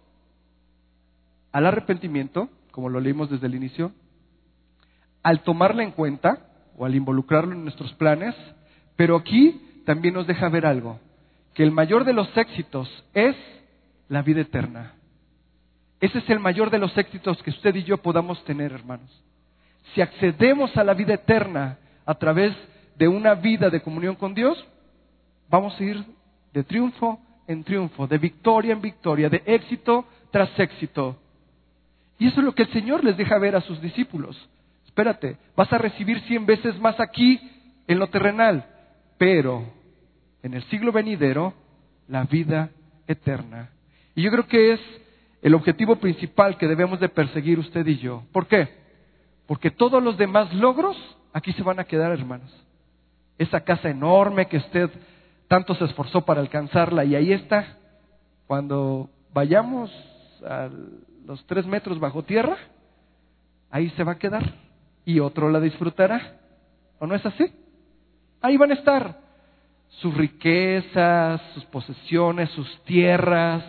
al arrepentimiento, como lo leímos desde el inicio, al tomarla en cuenta o al involucrarlo en nuestros planes, pero aquí también nos deja ver algo: que el mayor de los éxitos es la vida eterna. Ese es el mayor de los éxitos que usted y yo podamos tener, hermanos. Si accedemos a la vida eterna a través de una vida de comunión con Dios, vamos a ir de triunfo en triunfo, de victoria en victoria, de éxito tras éxito. Y eso es lo que el Señor les deja ver a sus discípulos. Espérate, vas a recibir cien veces más aquí en lo terrenal, pero en el siglo venidero, la vida eterna. Y yo creo que es el objetivo principal que debemos de perseguir usted y yo. ¿Por qué? Porque todos los demás logros aquí se van a quedar, hermanos. Esa casa enorme que usted tanto se esforzó para alcanzarla, y ahí está. Cuando vayamos a los tres metros bajo tierra, ahí se va a quedar y otro la disfrutará. ¿O no es así? Ahí van a estar sus riquezas, sus posesiones, sus tierras.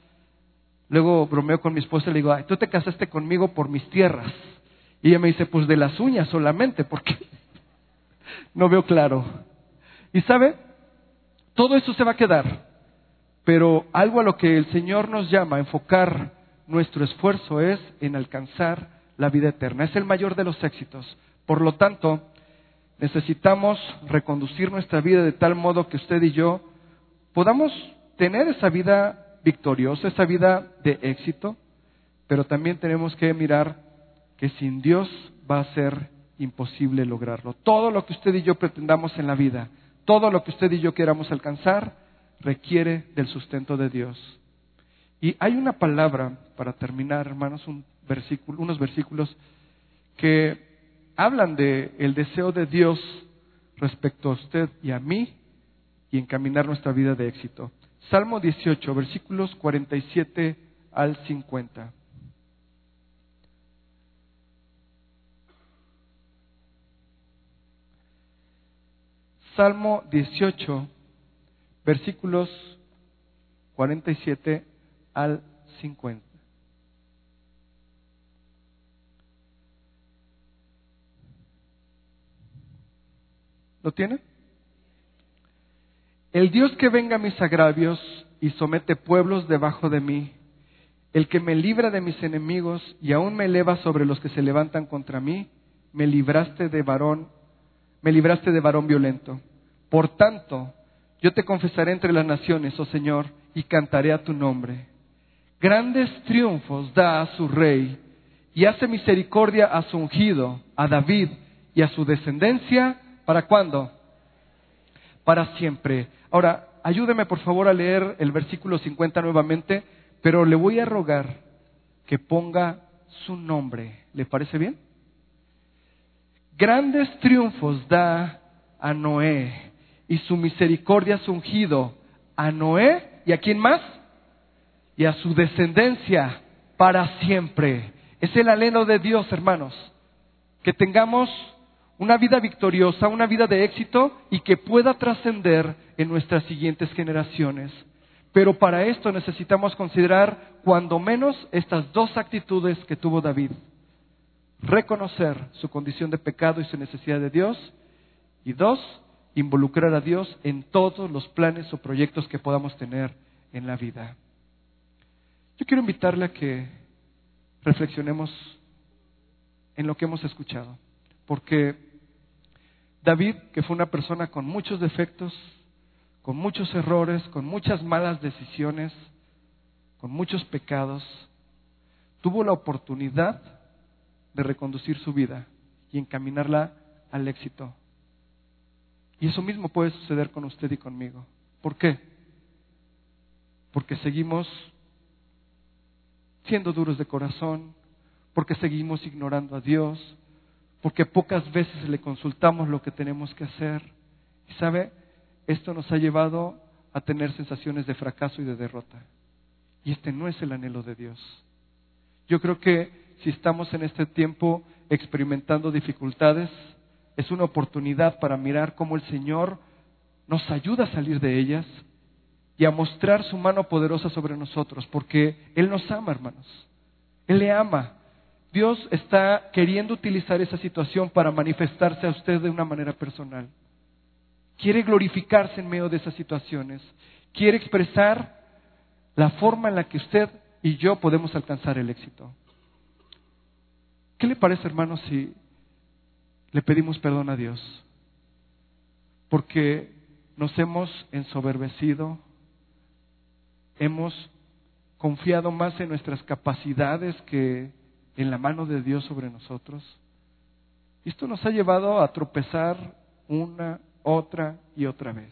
Luego bromeo con mi esposa y le digo: ay, tú te casaste conmigo por mis tierras. Y ella me dice: pues de las uñas solamente, porque no veo claro. Y sabe, todo eso se va a quedar, pero algo a lo que el Señor nos llama a enfocar nuestro esfuerzo es en alcanzar la vida eterna. Es el mayor de los éxitos. Por lo tanto, necesitamos reconducir nuestra vida de tal modo que usted y yo podamos tener esa vida victoriosa, esa vida de éxito, pero también tenemos que mirar que sin Dios va a ser imposible lograrlo. Todo lo que usted y yo pretendamos en la vida, todo lo que usted y yo queramos alcanzar, requiere del sustento de Dios. Y hay una palabra, para terminar, hermanos, un versículo, unos versículos que hablan de el deseo de Dios respecto a usted y a mí y encaminar nuestra vida de éxito. Salmo dieciocho, versículos cuarenta y siete al cincuenta. Salmo dieciocho, versículos cuarenta y siete al cincuenta. ¿Lo tiene? El Dios que venga a mis agravios y somete pueblos debajo de mí, el que me libra de mis enemigos y aún me eleva sobre los que se levantan contra mí, me libraste de varón, me libraste de varón violento. Por tanto, yo te confesaré entre las naciones, oh Señor, y cantaré a tu nombre. Grandes triunfos da a su rey y hace misericordia a su ungido, a David y a su descendencia. ¿Para cuándo? Para siempre. Ahora, ayúdeme por favor a leer el versículo cincuenta nuevamente, pero le voy a rogar que ponga su nombre. ¿Le parece bien? Grandes triunfos da a Noé y su misericordia a su ungido, a Noé y a quién más, y a su descendencia para siempre. Es el anhelo de Dios, hermanos, que tengamos una vida victoriosa, una vida de éxito y que pueda trascender en nuestras siguientes generaciones. Pero para esto necesitamos considerar cuando menos estas dos actitudes que tuvo David: reconocer su condición de pecado y su necesidad de Dios, y dos, involucrar a Dios en todos los planes o proyectos que podamos tener en la vida. Yo quiero invitarle a que reflexionemos en lo que hemos escuchado, porque David, que fue una persona con muchos defectos, con muchos errores, con muchas malas decisiones, con muchos pecados, tuvo la oportunidad de reconducir su vida y encaminarla al éxito. Y eso mismo puede suceder con usted y conmigo. ¿Por qué? Porque seguimos siendo duros de corazón, porque seguimos ignorando a Dios, porque pocas veces le consultamos lo que tenemos que hacer. Y sabe, esto nos ha llevado a tener sensaciones de fracaso y de derrota. Y este no es el anhelo de Dios. Yo creo que si estamos en este tiempo experimentando dificultades, es una oportunidad para mirar cómo el Señor nos ayuda a salir de ellas y a mostrar su mano poderosa sobre nosotros, porque Él nos ama, hermanos. Él le ama. Dios está queriendo utilizar esa situación para manifestarse a usted de una manera personal. Quiere glorificarse en medio de esas situaciones. Quiere expresar la forma en la que usted y yo podemos alcanzar el éxito. ¿Qué le parece, hermanos, si le pedimos perdón a Dios? Porque nos hemos ensoberbecido, hemos confiado más en nuestras capacidades que en la mano de Dios sobre nosotros. Y esto nos ha llevado a tropezar una, otra y otra vez.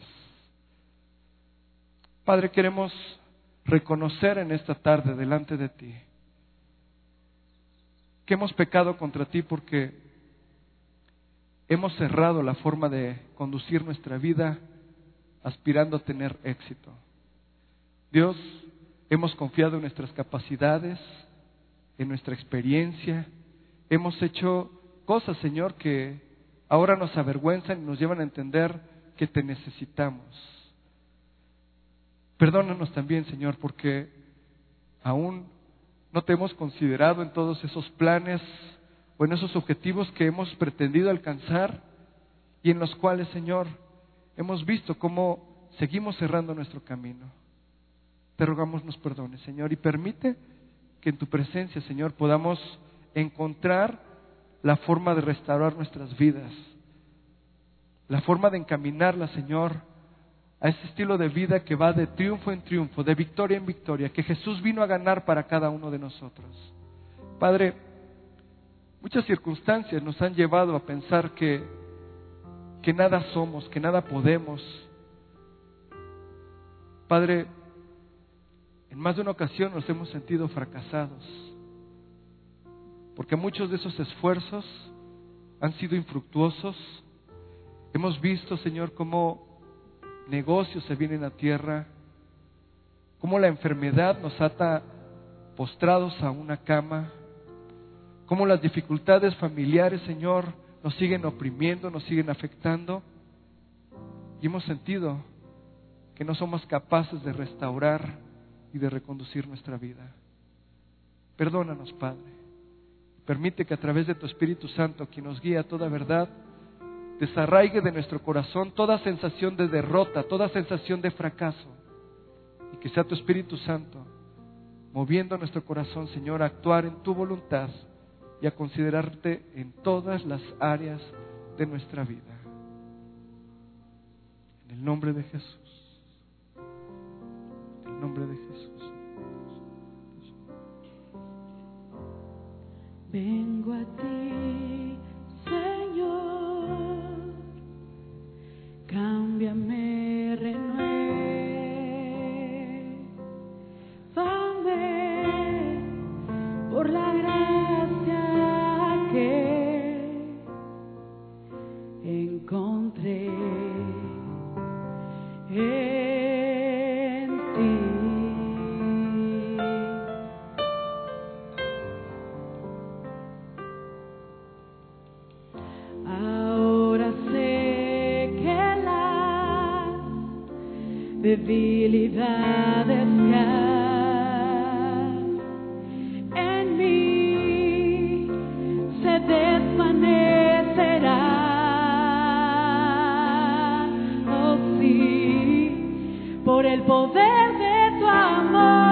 Padre, queremos reconocer en esta tarde delante de ti que hemos pecado contra ti porque hemos cerrado la forma de conducir nuestra vida aspirando a tener éxito. Dios, hemos confiado en nuestras capacidades, en nuestra experiencia. Hemos hecho cosas, Señor, que ahora nos avergüenzan y nos llevan a entender que te necesitamos. Perdónanos también, Señor, porque aún no te hemos considerado en todos esos planes o en esos objetivos que hemos pretendido alcanzar y en los cuales, Señor, hemos visto cómo seguimos cerrando nuestro camino. Te rogamos nos perdones, Señor, y permite que en tu presencia, Señor, podamos encontrar la forma de restaurar nuestras vidas, la forma de encaminarla, Señor, a ese estilo de vida que va de triunfo en triunfo, de victoria en victoria, que Jesús vino a ganar para cada uno de nosotros. Padre, muchas circunstancias nos han llevado a pensar que, que nada somos, que nada podemos. Padre, en más de una ocasión nos hemos sentido fracasados, porque muchos de esos esfuerzos han sido infructuosos. Hemos visto, Señor, cómo negocios se vienen a tierra, cómo la enfermedad nos ata postrados a una cama, cómo las dificultades familiares, Señor, nos siguen oprimiendo, nos siguen afectando, y hemos sentido que no somos capaces de restaurar y de reconducir nuestra vida. Perdónanos, Padre. Permite que a través de tu Espíritu Santo, quien nos guía a toda verdad, desarraigue de nuestro corazón toda sensación de derrota, toda sensación de fracaso, y que sea tu Espíritu Santo moviendo nuestro corazón, Señor, a actuar en tu voluntad y a considerarte en todas las áreas de nuestra vida. En el nombre de Jesús. En el nombre de Jesús. Vengo a ti, Señor, cámbiame, renuévame por la gracia que encontré en ti. Debilidades que hay en mí se desvanecerán, oh sí, por el poder de tu amor.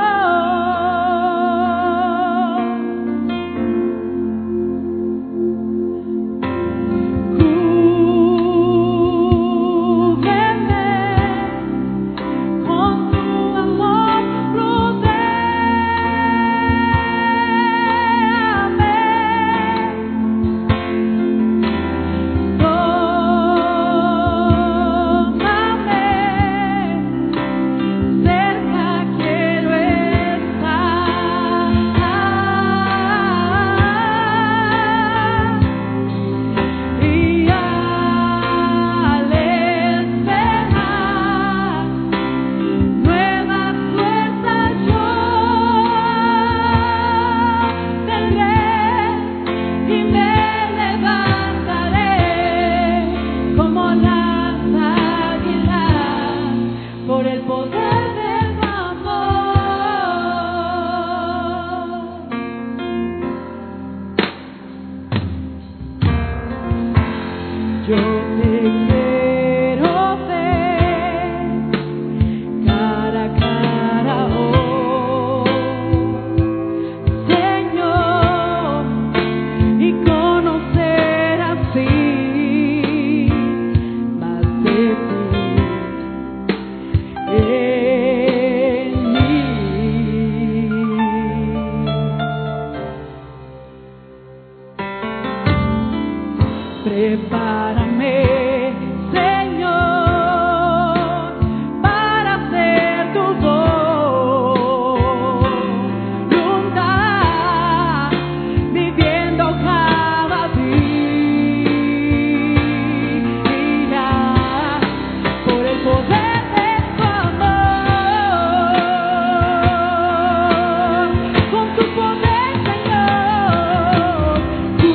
Prepárame, Señor, para hacer tu voluntad, viviendo cada día por el poder de tu amor, con tu poder, Señor, tú.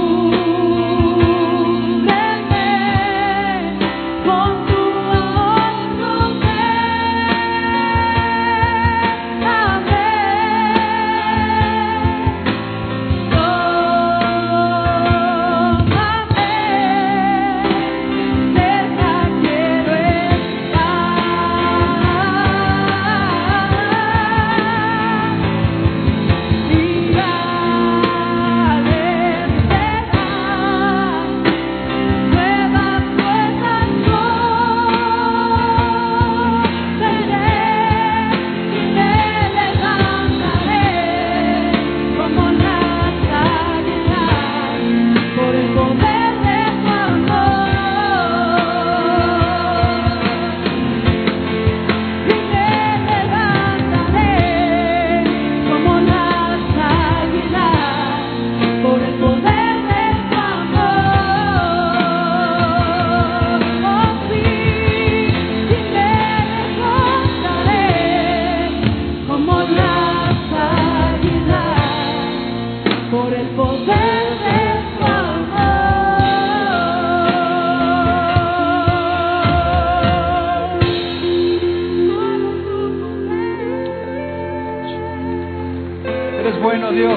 Bueno, Dios,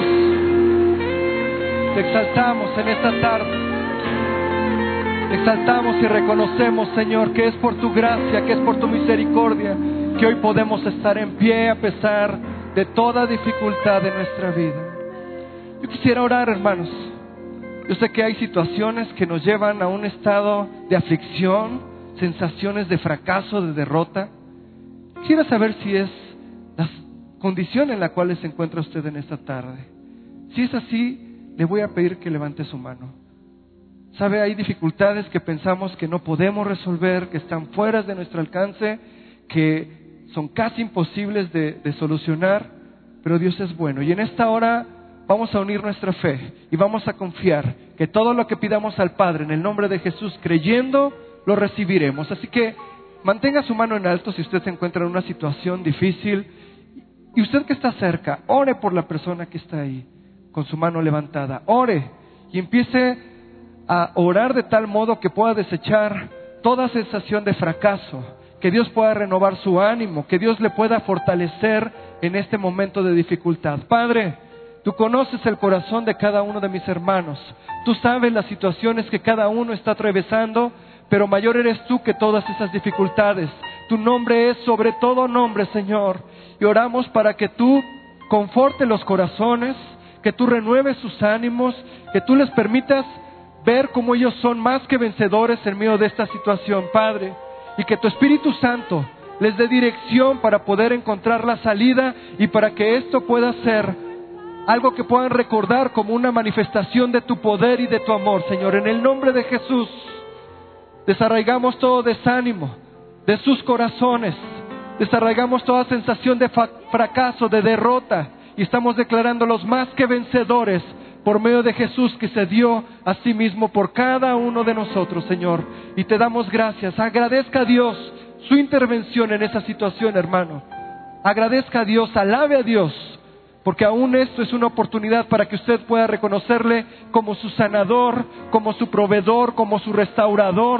te exaltamos en esta tarde, te exaltamos y reconocemos, Señor, que es por tu gracia, que es por tu misericordia, que hoy podemos estar en pie a pesar de toda dificultad de nuestra vida. Yo quisiera orar, hermanos. Yo sé que hay situaciones que nos llevan a un estado de aflicción, sensaciones de fracaso, de derrota, quisiera saber si es la condición en la cual se encuentra usted en esta tarde. Si es así, le voy a pedir que levante su mano. Sabe, hay dificultades que pensamos que no podemos resolver, que están fuera de nuestro alcance, que son casi imposibles de, de solucionar, pero Dios es bueno. Y en esta hora vamos a unir nuestra fe y vamos a confiar que todo lo que pidamos al Padre en el nombre de Jesús, creyendo, lo recibiremos. Así que mantenga su mano en alto si usted se encuentra en una situación difícil. Y usted que está cerca, ore por la persona que está ahí, con su mano levantada. Ore y empiece a orar de tal modo que pueda desechar toda sensación de fracaso, que Dios pueda renovar su ánimo, que Dios le pueda fortalecer en este momento de dificultad. Padre, tú conoces el corazón de cada uno de mis hermanos, tú sabes las situaciones que cada uno está atravesando, pero mayor eres tú que todas esas dificultades. Tu nombre es sobre todo nombre, Señor, y oramos para que tú conforte los corazones, que tú renueves sus ánimos, que tú les permitas ver cómo ellos son más que vencedores en medio de esta situación, Padre, y que tu Espíritu Santo les dé dirección para poder encontrar la salida y para que esto pueda ser algo que puedan recordar como una manifestación de tu poder y de tu amor, Señor. En el nombre de Jesús, desarraigamos todo desánimo de sus corazones, desarraigamos toda sensación de fa- fracaso, de derrota, y estamos declarándolos más que vencedores por medio de Jesús, que se dio a sí mismo por cada uno de nosotros, Señor. Y te damos gracias. Agradezca a Dios su intervención en esa situación, hermano. Agradezca a Dios, alabe a Dios, porque aún esto es una oportunidad para que usted pueda reconocerle como su sanador, como su proveedor, como su restaurador,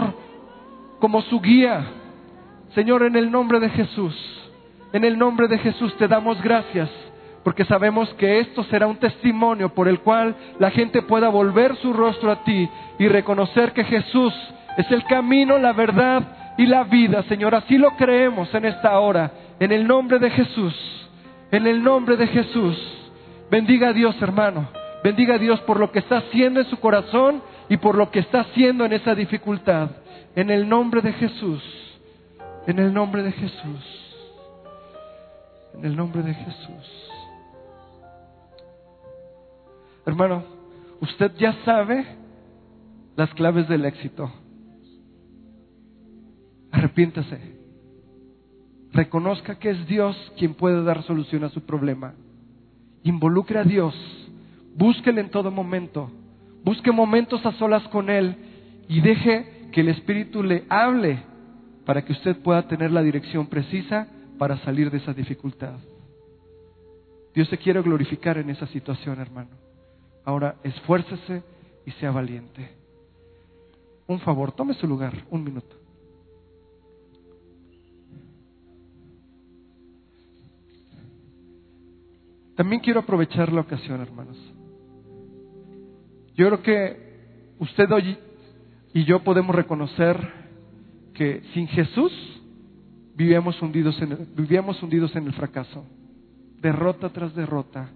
como su guía. Señor, en el nombre de Jesús, en el nombre de Jesús te damos gracias, porque sabemos que esto será un testimonio por el cual la gente pueda volver su rostro a ti y reconocer que Jesús es el camino, la verdad y la vida, Señor. Así lo creemos en esta hora, en el nombre de Jesús, en el nombre de Jesús. Bendiga a Dios, hermano, bendiga a Dios por lo que está haciendo en su corazón y por lo que está haciendo en esa dificultad. En el nombre de Jesús, en el nombre de Jesús, en el nombre de Jesús. Hermano, usted ya sabe las claves del éxito. Arrepiéntase. Reconozca que es Dios quien puede dar solución a su problema. Involucre a Dios. Búsquele en todo momento. Busque momentos a solas con Él y deje que el Espíritu le hable para que usted pueda tener la dirección precisa para salir de esa dificultad. Dios se quiere glorificar en esa situación, hermano. Ahora esfuércese y sea valiente. Un favor, tome su lugar, un minuto. También quiero aprovechar la ocasión, hermanos. Yo creo que usted hoy y yo podemos reconocer que sin Jesús vivíamos hundidos en el, vivíamos hundidos en el fracaso, derrota tras derrota.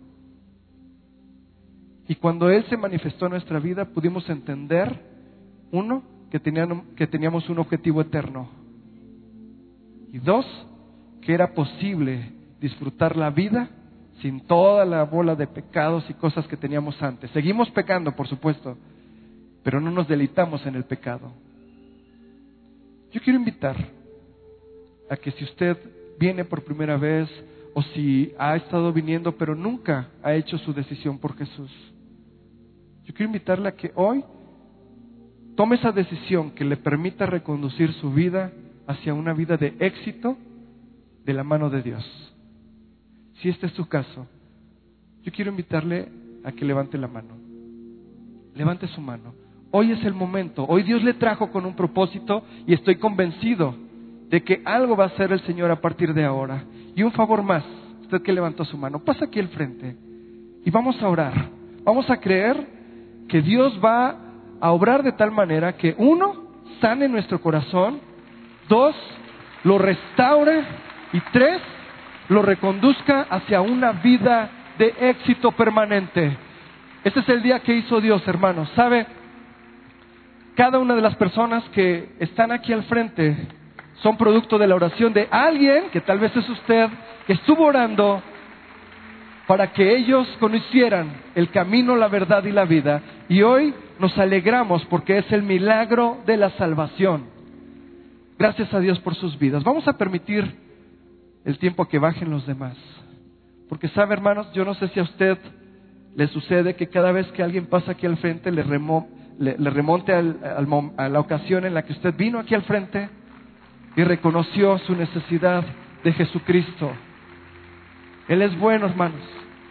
Y cuando Él se manifestó en nuestra vida, pudimos entender, uno, que teníamos, que teníamos un objetivo eterno. Y dos, que era posible disfrutar la vida sin toda la bola de pecados y cosas que teníamos antes. Seguimos pecando, por supuesto, pero no nos deleitamos en el pecado. Yo quiero invitar a que si usted viene por primera vez o si ha estado viniendo pero nunca ha hecho su decisión por Jesús, yo quiero invitarle a que hoy tome esa decisión que le permita reconducir su vida hacia una vida de éxito de la mano de Dios. Si este es su caso, yo quiero invitarle a que levante la mano. Levante su mano. Hoy es el momento. Hoy Dios le trajo con un propósito y estoy convencido de que algo va a hacer el Señor a partir de ahora. Y un favor más, usted que levantó su mano, pasa aquí al frente y vamos a orar. Vamos a creer que Dios va a obrar de tal manera que, uno, sane nuestro corazón, dos, lo restaure y tres, lo reconduzca hacia una vida de éxito permanente. Este es el día que hizo Dios, hermanos. ¿Sabe? Cada una de las personas que están aquí al frente son producto de la oración de alguien, que tal vez es usted, que estuvo orando para que ellos conocieran el camino, la verdad y la vida. Y hoy nos alegramos porque es el milagro de la salvación. Gracias a Dios por sus vidas. Vamos a permitir el tiempo a que bajen los demás. Porque sabe, hermanos, yo no sé si a usted le sucede que cada vez que alguien pasa aquí al frente le, remo, le, le remonte al, al, a la ocasión en la que usted vino aquí al frente y reconoció su necesidad de Jesucristo. Él es bueno, hermanos.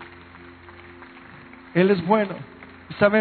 Él es bueno. Y sabe,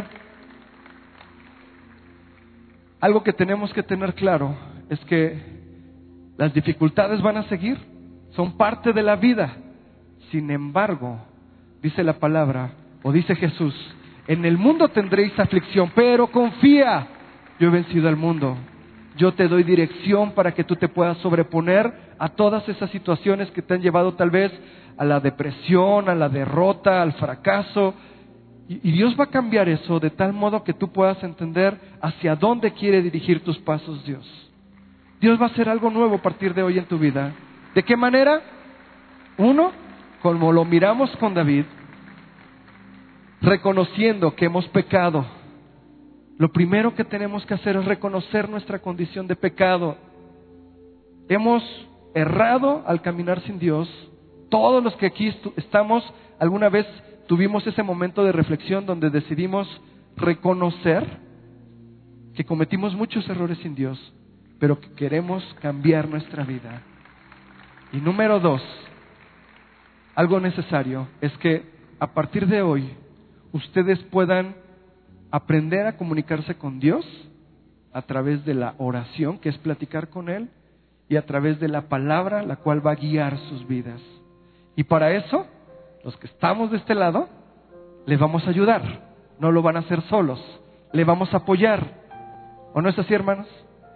algo que tenemos que tener claro es que las dificultades van a seguir, son parte de la vida. Sin embargo, dice la palabra, o dice Jesús, en el mundo tendréis aflicción, pero confía, yo he vencido al mundo. Yo te doy dirección para que tú te puedas sobreponer a todas esas situaciones que te han llevado tal vez a la depresión, a la derrota, al fracaso. Y, y Dios va a cambiar eso de tal modo que tú puedas entender hacia dónde quiere dirigir tus pasos Dios. Dios va a hacer algo nuevo a partir de hoy en tu vida. ¿De qué manera? Uno, como lo miramos con David, reconociendo que hemos pecado. Lo primero que tenemos que hacer es reconocer nuestra condición de pecado. Hemos errado al caminar sin Dios. Todos los que aquí estamos, alguna vez tuvimos ese momento de reflexión donde decidimos reconocer que cometimos muchos errores sin Dios, pero que queremos cambiar nuestra vida. Y número dos, algo necesario es que a partir de hoy ustedes puedan aprender a comunicarse con Dios a través de la oración, que es platicar con Él, y a través de la palabra, la cual va a guiar sus vidas. Y para eso, los que estamos de este lado, les vamos a ayudar. No lo van a hacer solos, le vamos a apoyar. ¿O no es así, hermanos?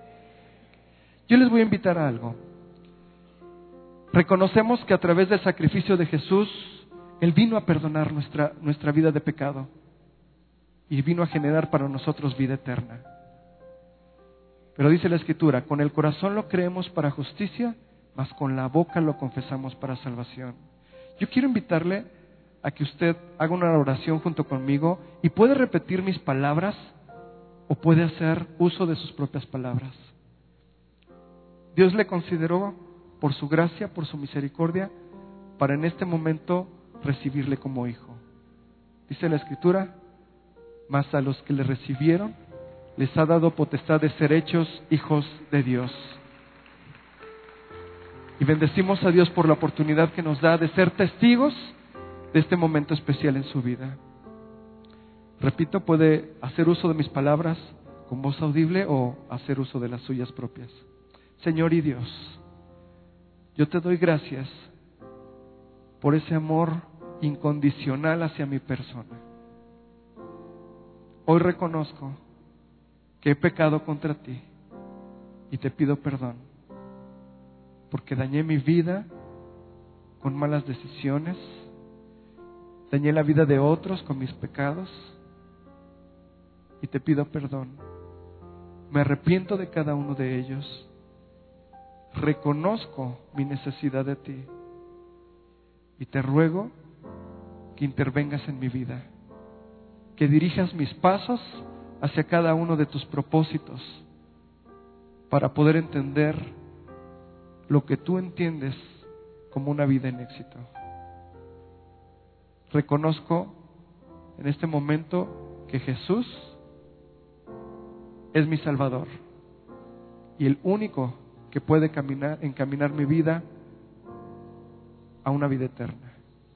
Yo les voy a invitar a algo. Reconocemos que a través del sacrificio de Jesús, Él vino a perdonar nuestra, nuestra vida de pecado y vino a generar para nosotros vida eterna. Pero dice la Escritura, con el corazón lo creemos para justicia, mas con la boca lo confesamos para salvación. Yo quiero invitarle a que usted haga una oración junto conmigo y puede repetir mis palabras o puede hacer uso de sus propias palabras. Dios le consideró por su gracia, por su misericordia, para en este momento recibirle como hijo. Dice la Escritura, mas a los que le recibieron, les ha dado potestad de ser hechos hijos de Dios. Y bendecimos a Dios por la oportunidad que nos da de ser testigos de este momento especial en su vida. Repito, puede hacer uso de mis palabras con voz audible o hacer uso de las suyas propias. Señor y Dios, yo te doy gracias por ese amor incondicional hacia mi persona. Hoy reconozco que he pecado contra ti y te pido perdón porque dañé mi vida con malas decisiones, dañé la vida de otros con mis pecados y te pido perdón. Me arrepiento de cada uno de ellos. Reconozco mi necesidad de ti y te ruego que intervengas en mi vida, que dirijas mis pasos hacia cada uno de tus propósitos para poder entender lo que tú entiendes como una vida en éxito. Reconozco en este momento que Jesús es mi Salvador y el único que puede caminar, encaminar mi vida a una vida eterna.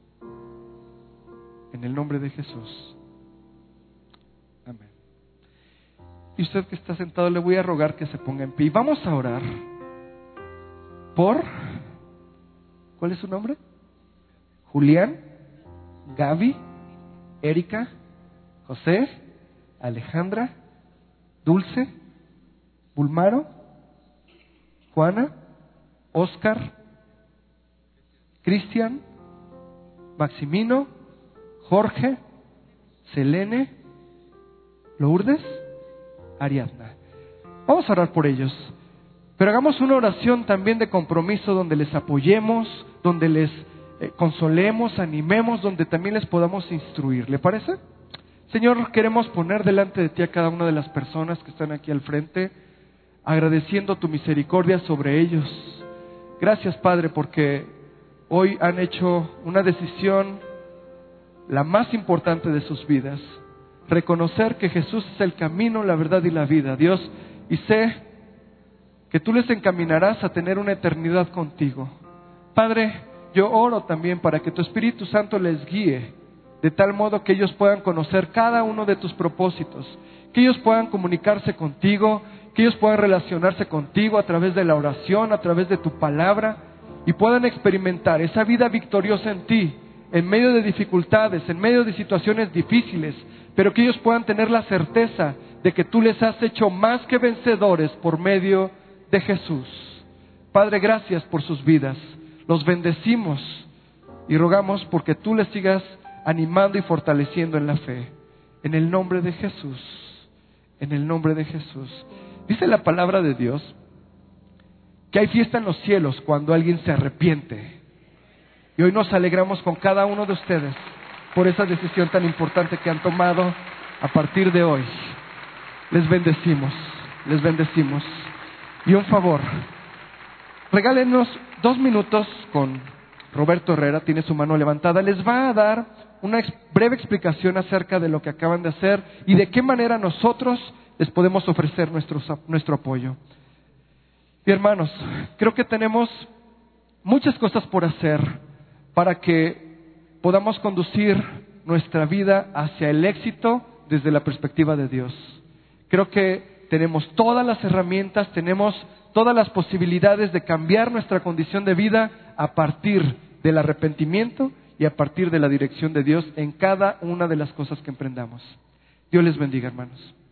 En el nombre de Jesús. Amén. Y usted que está sentado, le voy a rogar que se ponga en pie. Y vamos a orar por... ¿Cuál es su nombre? Julián, Gaby, Erika, José, Alejandra, Dulce, Bulmaro, Juana, Oscar, Cristian, Maximino, Jorge, Selene, Lourdes, Ariadna. Vamos a orar por ellos. Pero hagamos una oración también de compromiso donde les apoyemos, donde les eh, consolemos, animemos, donde también les podamos instruir. ¿Le parece? Señor, queremos poner delante de ti a cada una de las personas que están aquí al frente, agradeciendo tu misericordia sobre ellos. Gracias, Padre, porque hoy han hecho una decisión, la más importante de sus vidas, reconocer que Jesús es el camino, la verdad y la vida, Dios, y sé que tú les encaminarás a tener una eternidad contigo. Padre, yo oro también para que tu Espíritu Santo les guíe, de tal modo que ellos puedan conocer cada uno de tus propósitos, que ellos puedan comunicarse contigo, que ellos puedan relacionarse contigo a través de la oración, a través de tu palabra, y puedan experimentar esa vida victoriosa en ti, en medio de dificultades, en medio de situaciones difíciles, pero que ellos puedan tener la certeza de que tú les has hecho más que vencedores por medio de Jesús. Padre, gracias por sus vidas. Los bendecimos y rogamos porque tú les sigas animando y fortaleciendo en la fe. En el nombre de Jesús. En el nombre de Jesús. Dice la palabra de Dios que hay fiesta en los cielos cuando alguien se arrepiente. Y hoy nos alegramos con cada uno de ustedes por esa decisión tan importante que han tomado a partir de hoy. Les bendecimos, les bendecimos. Y un favor, regálenos dos minutos con Roberto Herrera, tiene su mano levantada. Les va a dar una ex- breve explicación acerca de lo que acaban de hacer y de qué manera nosotros les podemos ofrecer nuestro, nuestro apoyo. Y hermanos, creo que tenemos muchas cosas por hacer para que podamos conducir nuestra vida hacia el éxito desde la perspectiva de Dios. Creo que tenemos todas las herramientas, tenemos todas las posibilidades de cambiar nuestra condición de vida a partir del arrepentimiento y a partir de la dirección de Dios en cada una de las cosas que emprendamos. Dios les bendiga, hermanos.